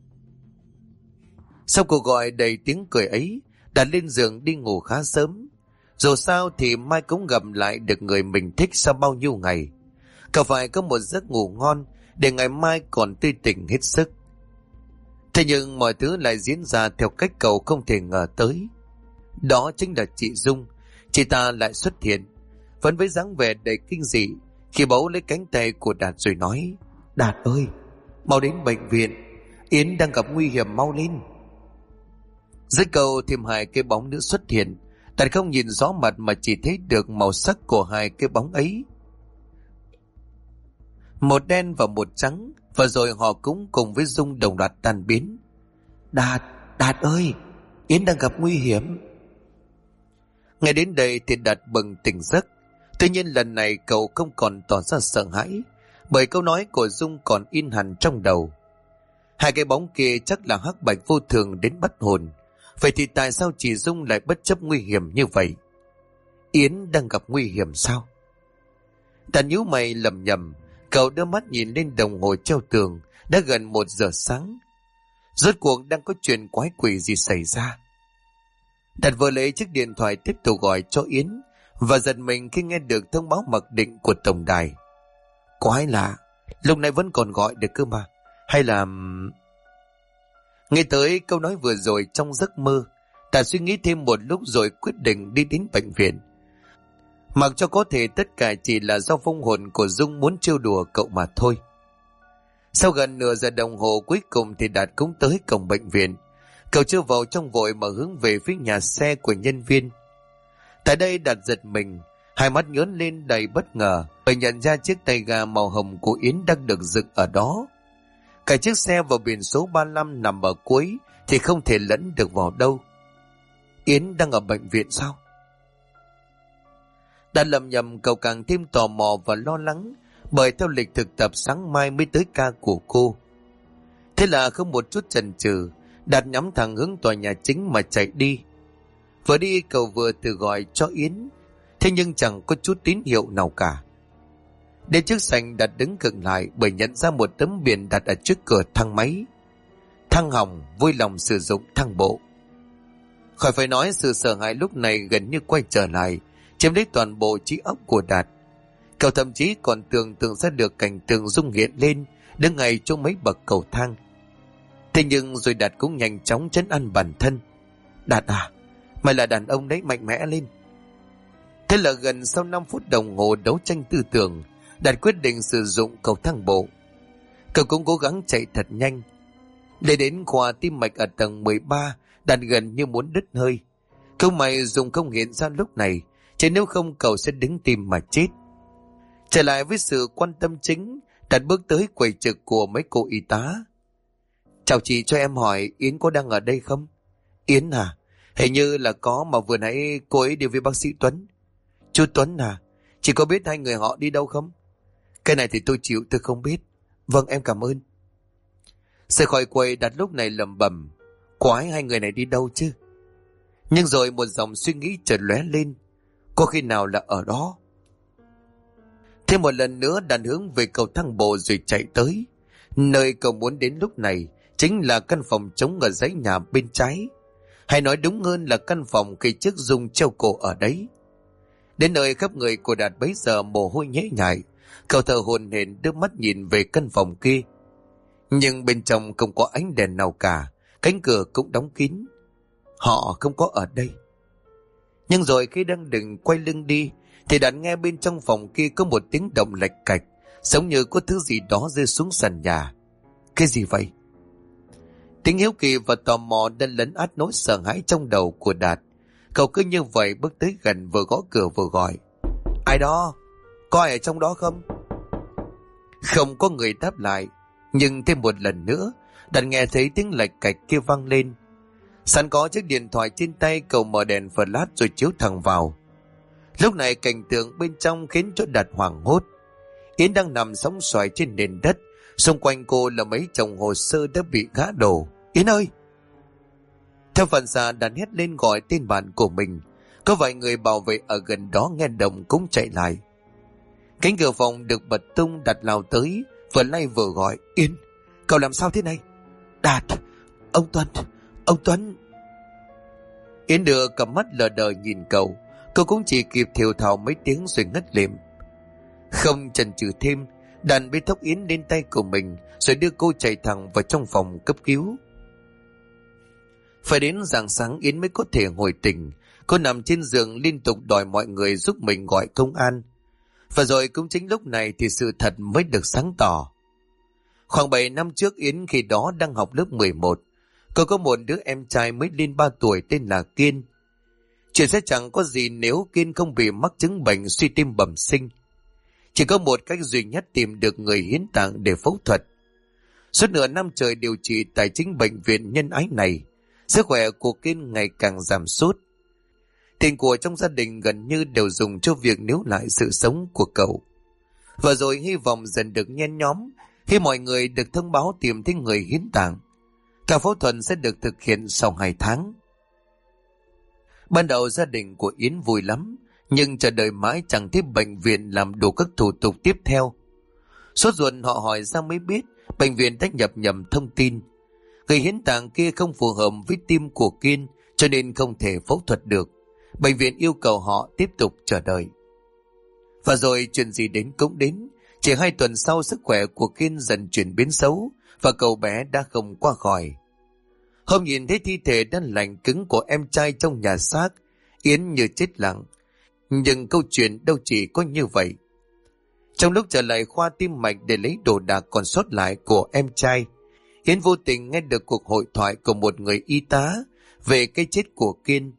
Sau cuộc gọi đầy tiếng cười ấy, Đạt lên giường đi ngủ khá sớm. Dù sao thì mai cũng gặp lại được người mình thích sau bao nhiêu ngày. Cậu phải có một giấc ngủ ngon để ngày mai còn tươi tỉnh hết sức. Thế nhưng mọi thứ lại diễn ra theo cách cậu không thể ngờ tới. Đó chính là chị Dung. Chị ta lại xuất hiện, vẫn với dáng vẻ đầy kinh dị, khi bấu lấy cánh tay của Đạt rồi nói: Đạt ơi, mau đến bệnh viện, Yến đang gặp nguy hiểm, mau lên. Dưới cầu thêm hai cái bóng nữa xuất hiện. Đạt không nhìn rõ mặt mà chỉ thấy được màu sắc của hai cái bóng ấy. Một đen và một trắng. Và rồi họ cũng cùng với Dung đồng loạt tan biến. Đạt, Đạt ơi, Yến đang gặp nguy hiểm. Ngay đến đây thì Đạt bừng tỉnh giấc. Tuy nhiên lần này cậu không còn tỏ ra sợ hãi, bởi câu nói của Dung còn in hẳn trong đầu. Hai cái bóng kia chắc là hắc bạch vô thường đến bắt hồn. Vậy thì tại sao chị Dung lại bất chấp nguy hiểm như vậy? Yến đang gặp nguy hiểm sao? Đạt nhíu mày lầm nhầm. Cậu đưa mắt nhìn lên đồng hồ treo tường. Đã gần 1 giờ sáng. Rốt cuộc đang có chuyện quái quỷ gì xảy ra? Đạt vừa lấy chiếc điện thoại tiếp tục gọi cho Yến, và giật mình khi nghe được thông báo mặc định của tổng đài. Quái lạ, lúc này vẫn còn gọi được cơ mà. Hay là... Nghe tới câu nói vừa rồi trong giấc mơ, Đạt suy nghĩ thêm một lúc rồi quyết định đi đến bệnh viện. Mặc cho có thể tất cả chỉ là do vong hồn của Dung muốn trêu đùa cậu mà thôi. Sau gần nửa giờ đồng hồ cuối cùng thì Đạt cũng tới cổng bệnh viện. Cậu chưa vào trong vội mà hướng về phía nhà xe của nhân viên. Tại đây Đạt giật mình, hai mắt nhớn lên đầy bất ngờ bởi nhận ra chiếc tay ga màu hồng của Yến đang được dựng ở đó. Cả chiếc xe và biển số 35 nằm ở cuối thì không thể lẫn được vào đâu. Yến đang ở bệnh viện sao? Đạt lầm nhầm, cậu càng thêm tò mò và lo lắng, bởi theo lịch thực tập sáng mai mới tới ca của cô. Thế là không một chút chần chừ, Đạt nhắm thẳng hướng tòa nhà chính mà chạy đi. Vừa đi cậu vừa tự gọi cho Yến, thế nhưng chẳng có chút tín hiệu nào cả. Đến trước sảnh Đạt đứng khựng lại bởi nhận ra một tấm biển đặt ở trước cửa thang máy. Thang hỏng, vui lòng sử dụng thang bộ. Khỏi phải nói, sự sợ hãi lúc này gần như quay trở lại, chiếm lấy toàn bộ trí óc của Đạt. Cậu thậm chí còn tưởng tượng ra được cảnh tượng Dung hiện lên, đứng ngay chỗ mấy bậc cầu thang. Thế nhưng rồi Đạt cũng nhanh chóng trấn an bản thân. Đạt à, mày là đàn ông đấy, mạnh mẽ lên. Thế là gần sau 5 phút đồng hồ đấu tranh tư tưởng, Đạt quyết định sử dụng cầu thang bộ. Cậu cũng cố gắng chạy thật nhanh. Để đến khoa tim mạch ở tầng 13, Đạt gần như muốn đứt hơi. Không may Dung không hiện ra lúc này, chứ nếu không cậu sẽ đứng tim mà chết. Trở lại với sự quan tâm chính, Đạt bước tới quầy trực của mấy cô y tá. Chào chị, cho em hỏi Yến có đang ở đây không? Yến à? Hình như là có, mà vừa nãy cô ấy đi với bác sĩ Tuấn. Chú Tuấn à? Chị có biết hai người họ đi đâu không? Cái này thì tôi chịu, tôi không biết. Vâng, em cảm ơn. Rời khỏi quầy, Đạt lúc này lẩm bẩm, quái, hai người này đi đâu chứ? Nhưng rồi một dòng suy nghĩ chợt lóe lên, có khi nào là ở đó? Thêm một lần nữa Đạt hướng về cầu thang bộ rồi chạy tới. Nơi cậu muốn đến lúc này chính là căn phòng trống ở dãy nhà bên trái, hay nói đúng hơn là căn phòng khi chiếc Dung treo cổ ở đấy. Đến nơi khắp người của Đạt bấy giờ mồ hôi nhễ nhại, cậu thở hổn hển đưa mắt nhìn về căn phòng kia. Nhưng bên trong không có ánh đèn nào cả, cánh cửa cũng đóng kín. Họ không có ở đây. Nhưng rồi khi đang định quay lưng đi thì Đạt nghe bên trong phòng kia có một tiếng động lạch cạch, giống như có thứ gì đó rơi xuống sàn nhà. Cái gì vậy? Tiếng hiếu kỳ và tò mò đã lấn át nỗi sợ hãi trong đầu của Đạt. Cậu cứ như vậy bước tới gần, vừa gõ cửa vừa gọi. Ai đó? Có ai ở trong đó không? Không có người đáp lại. Nhưng thêm một lần nữa Đạt nghe thấy tiếng lạch cạch kia vang lên. Sẵn có chiếc điện thoại trên tay, cậu mở đèn flash rồi chiếu thẳng vào. Lúc này cảnh tượng bên trong khiến cho Đạt hoảng hốt. Yến đang nằm sóng xoài trên nền đất, xung quanh cô là mấy chồng hồ sơ đã bị ngã đổ. Yến ơi! Theo phản xạ Đạt hét lên gọi tên bạn của mình. Có vài người bảo vệ ở gần đó nghe động cũng chạy lại. Cánh cửa phòng được bật tung, Đạt lao tới, vừa lay vừa gọi. Yến, cậu làm sao thế này? Đạt, ông Tuấn. Yến đưa cặp mắt lờ đờ nhìn cậu. Cậu cũng chỉ kịp thều thào mấy tiếng rồi ngất lịm. Không chần chừ thêm, Đạt bế thốc Yến lên tay của mình rồi đưa cô chạy thẳng vào trong phòng cấp cứu. Phải đến rạng sáng Yến mới có thể hồi tỉnh. Cô nằm trên giường liên tục đòi mọi người giúp mình gọi công an. Và rồi cũng chính lúc này thì sự thật mới được sáng tỏ. Khoảng 7 năm trước Yến khi đó đang học lớp 11. Cậu có một đứa em trai mới lên 3 tuổi tên là Kiên. Chuyện sẽ chẳng có gì nếu Kiên không bị mắc chứng bệnh suy tim bẩm sinh. Chỉ có một cách duy nhất tìm được người hiến tạng để phẫu thuật. Suốt nửa năm trời điều trị tại chính bệnh viện nhân ái này, sức khỏe của Kiên ngày càng giảm sút. Tiền của trong gia đình gần như đều dùng cho việc níu lại sự sống của cậu. Và rồi hy vọng dần được nhen nhóm khi mọi người được thông báo tìm thấy người hiến tạng. Cả phẫu thuật sẽ được thực hiện sau 2 tháng. Ban đầu gia đình của Yến vui lắm, nhưng chờ đợi mãi chẳng thấy bệnh viện làm đủ các thủ tục tiếp theo. Sốt ruột họ hỏi ra mới biết bệnh viện đã nhập nhầm thông tin. Người hiến tạng kia không phù hợp với tim của Kiên, cho nên không thể phẫu thuật được. Bệnh viện yêu cầu họ tiếp tục chờ đợi. Và rồi chuyện gì đến cũng đến. Chỉ 2 tuần sau, sức khỏe của Kiên dần chuyển biến xấu và cậu bé đã không qua khỏi. Hôm nhìn thấy thi thể đã lạnh cứng của em trai trong nhà xác, Yến như chết lặng. Nhưng câu chuyện đâu chỉ có như vậy. Trong lúc trở lại khoa tim mạch để lấy đồ đạc còn sót lại của em trai, Yến vô tình nghe được cuộc hội thoại của một người y tá về cái chết của Kiên.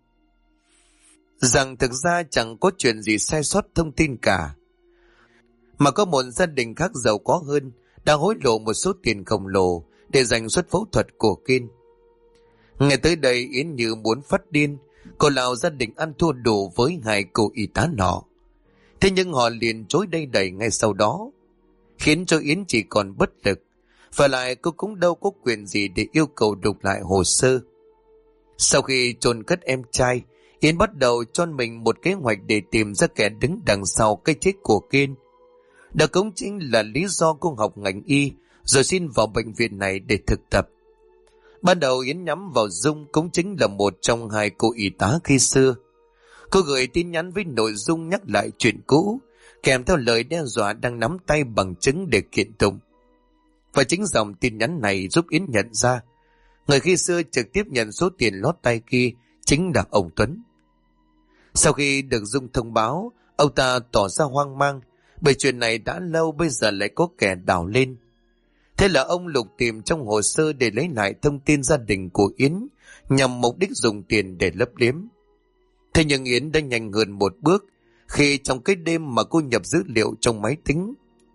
Rằng thực ra chẳng có chuyện gì sai sót thông tin cả, mà có một gia đình khác giàu có hơn đang hối lộ một số tiền khổng lồ để dành suất phẫu thuật của Kiên. Nghe tới đây Yến như muốn phát điên. Cô lão gia đình ăn thua đủ với 2 cô y tá nọ. Thế nhưng họ liền chối đây đẩy ngay sau đó, khiến cho Yến chỉ còn bất lực. Và lại cô cũng đâu có quyền gì để yêu cầu đục lại hồ sơ. Sau khi chôn cất em trai, Yến bắt đầu cho mình một kế hoạch để tìm ra kẻ đứng đằng sau cái chết của Kiên. Đó cũng chính là lý do cô học ngành y rồi xin vào bệnh viện này để thực tập. Ban đầu Yến nhắm vào Dung, cũng chính là một trong 2 cô y tá khi xưa. Cô gửi tin nhắn với nội dung nhắc lại chuyện cũ, kèm theo lời đe dọa đang nắm tay bằng chứng để kiện tụng. Và chính dòng tin nhắn này giúp Yến nhận ra người khi xưa trực tiếp nhận số tiền lót tay kia chính là ông Tuấn. Sau khi được Dung thông báo, ông ta tỏ ra hoang mang, bởi chuyện này đã lâu bây giờ lại có kẻ đào lên. Thế là ông lục tìm trong hồ sơ để lấy lại thông tin gia đình của Yến, nhằm mục đích dùng tiền để lấp liếm. Thế nhưng Yến đã nhanh hơn một bước khi trong cái đêm mà cô nhập dữ liệu trong máy tính,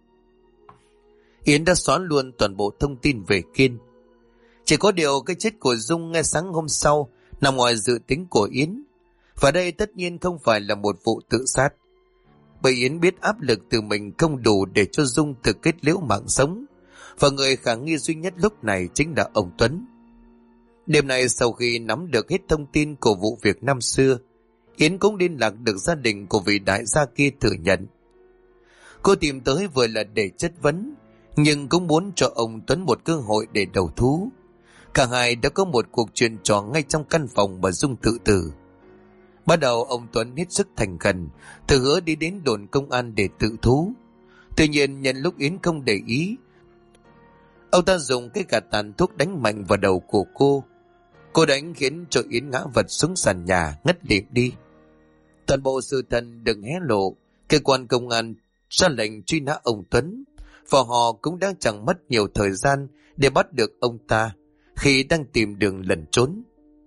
Yến đã xóa luôn toàn bộ thông tin về Kiên. Chỉ có điều cái chết của Dung ngay sáng hôm sau nằm ngoài dự tính của Yến. Và đây tất nhiên không phải là một vụ tự sát, bởi Yến biết áp lực từ mình không đủ để cho Dung tự kết liễu mạng sống. Và người khả nghi duy nhất lúc này chính là ông Tuấn. Đêm nay sau khi nắm được hết thông tin của vụ việc năm xưa, Yến cũng liên lạc được gia đình của vị đại gia kia thừa nhận. Cô tìm tới vừa là để chất vấn, nhưng cũng muốn cho ông Tuấn một cơ hội để đầu thú. Cả hai đã có một cuộc chuyện trò ngay trong căn phòng mà Dung tự tử. Bắt đầu ông Tuấn hết sức thành khẩn, thử hứa đi đến đồn công an để tự thú. Tuy nhiên nhân lúc Yến không để ý, ông ta dùng cái gạt tàn thuốc đánh mạnh vào đầu của cô. Cô đánh khiến cho Yến ngã vật xuống sàn nhà, ngất lịm đi. Toàn bộ sự thật được hé lộ, cơ quan công an ra lệnh truy nã ông Tuấn, và họ cũng đang chẳng mất nhiều thời gian để bắt được ông ta khi đang tìm đường lẩn trốn.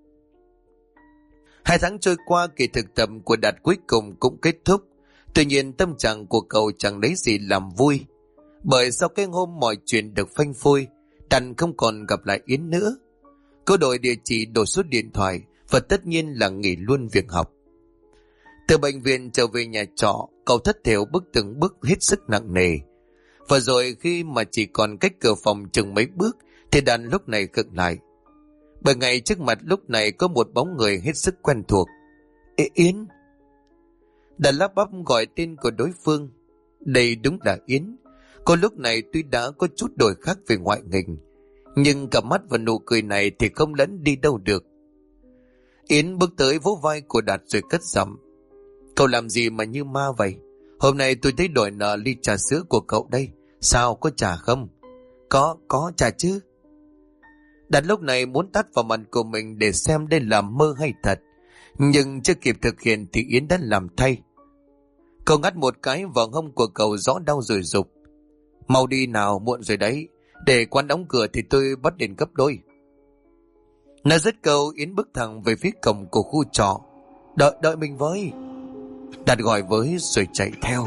2 tháng trôi qua, kỳ thực tập của Đạt cuối cùng cũng kết thúc. Tuy nhiên tâm trạng của cậu chẳng lấy gì làm vui, bởi sau cái hôm mọi chuyện được phanh phui, Đạt không còn gặp lại Yến nữa. Cô đổi địa chỉ, đổi số điện thoại và tất nhiên là nghỉ luôn việc học. Từ bệnh viện trở về nhà trọ, cậu thất thểu bước từng bước hết sức nặng nề. Và rồi khi mà chỉ còn cách cửa phòng chừng mấy bước thì Đạt lúc này khựng lại, bởi ngay trước mặt lúc này có một bóng người hết sức quen thuộc. Ê Yến! Đạt lắp bắp gọi tên của đối phương. Đây đúng là Yến. Cô lúc này tuy đã có chút đổi khác về ngoại hình, nhưng cặp mắt và nụ cười này thì không lẫn đi đâu được. Yến bước tới vỗ vai của Đạt rồi cất giọng. Cậu làm gì mà như ma vậy? Hôm nay tôi thấy đòi nợ ly trà sữa của cậu đây. Sao, có trà không? Có trà chứ. Đạt lúc này muốn tát vào mặt của mình để xem đây là mơ hay thật, nhưng chưa kịp thực hiện thì Yến đã làm thay. Cậu ngắt một cái vào hông của cậu rõ đau rồi dục. Mau đi nào, muộn rồi đấy. Để quán đóng cửa thì tôi bắt đền gấp đôi. Nói dứt câu, Yến bước thẳng về phía cổng của khu trọ. Đợi mình với. Đạt gọi với rồi chạy theo.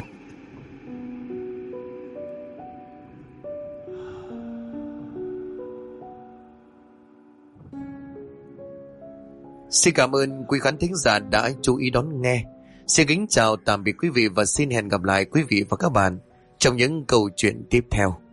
Xin cảm ơn quý khán thính giả đã chú ý đón nghe. Xin kính chào tạm biệt quý vị và xin hẹn gặp lại quý vị và các bạn trong những câu chuyện tiếp theo.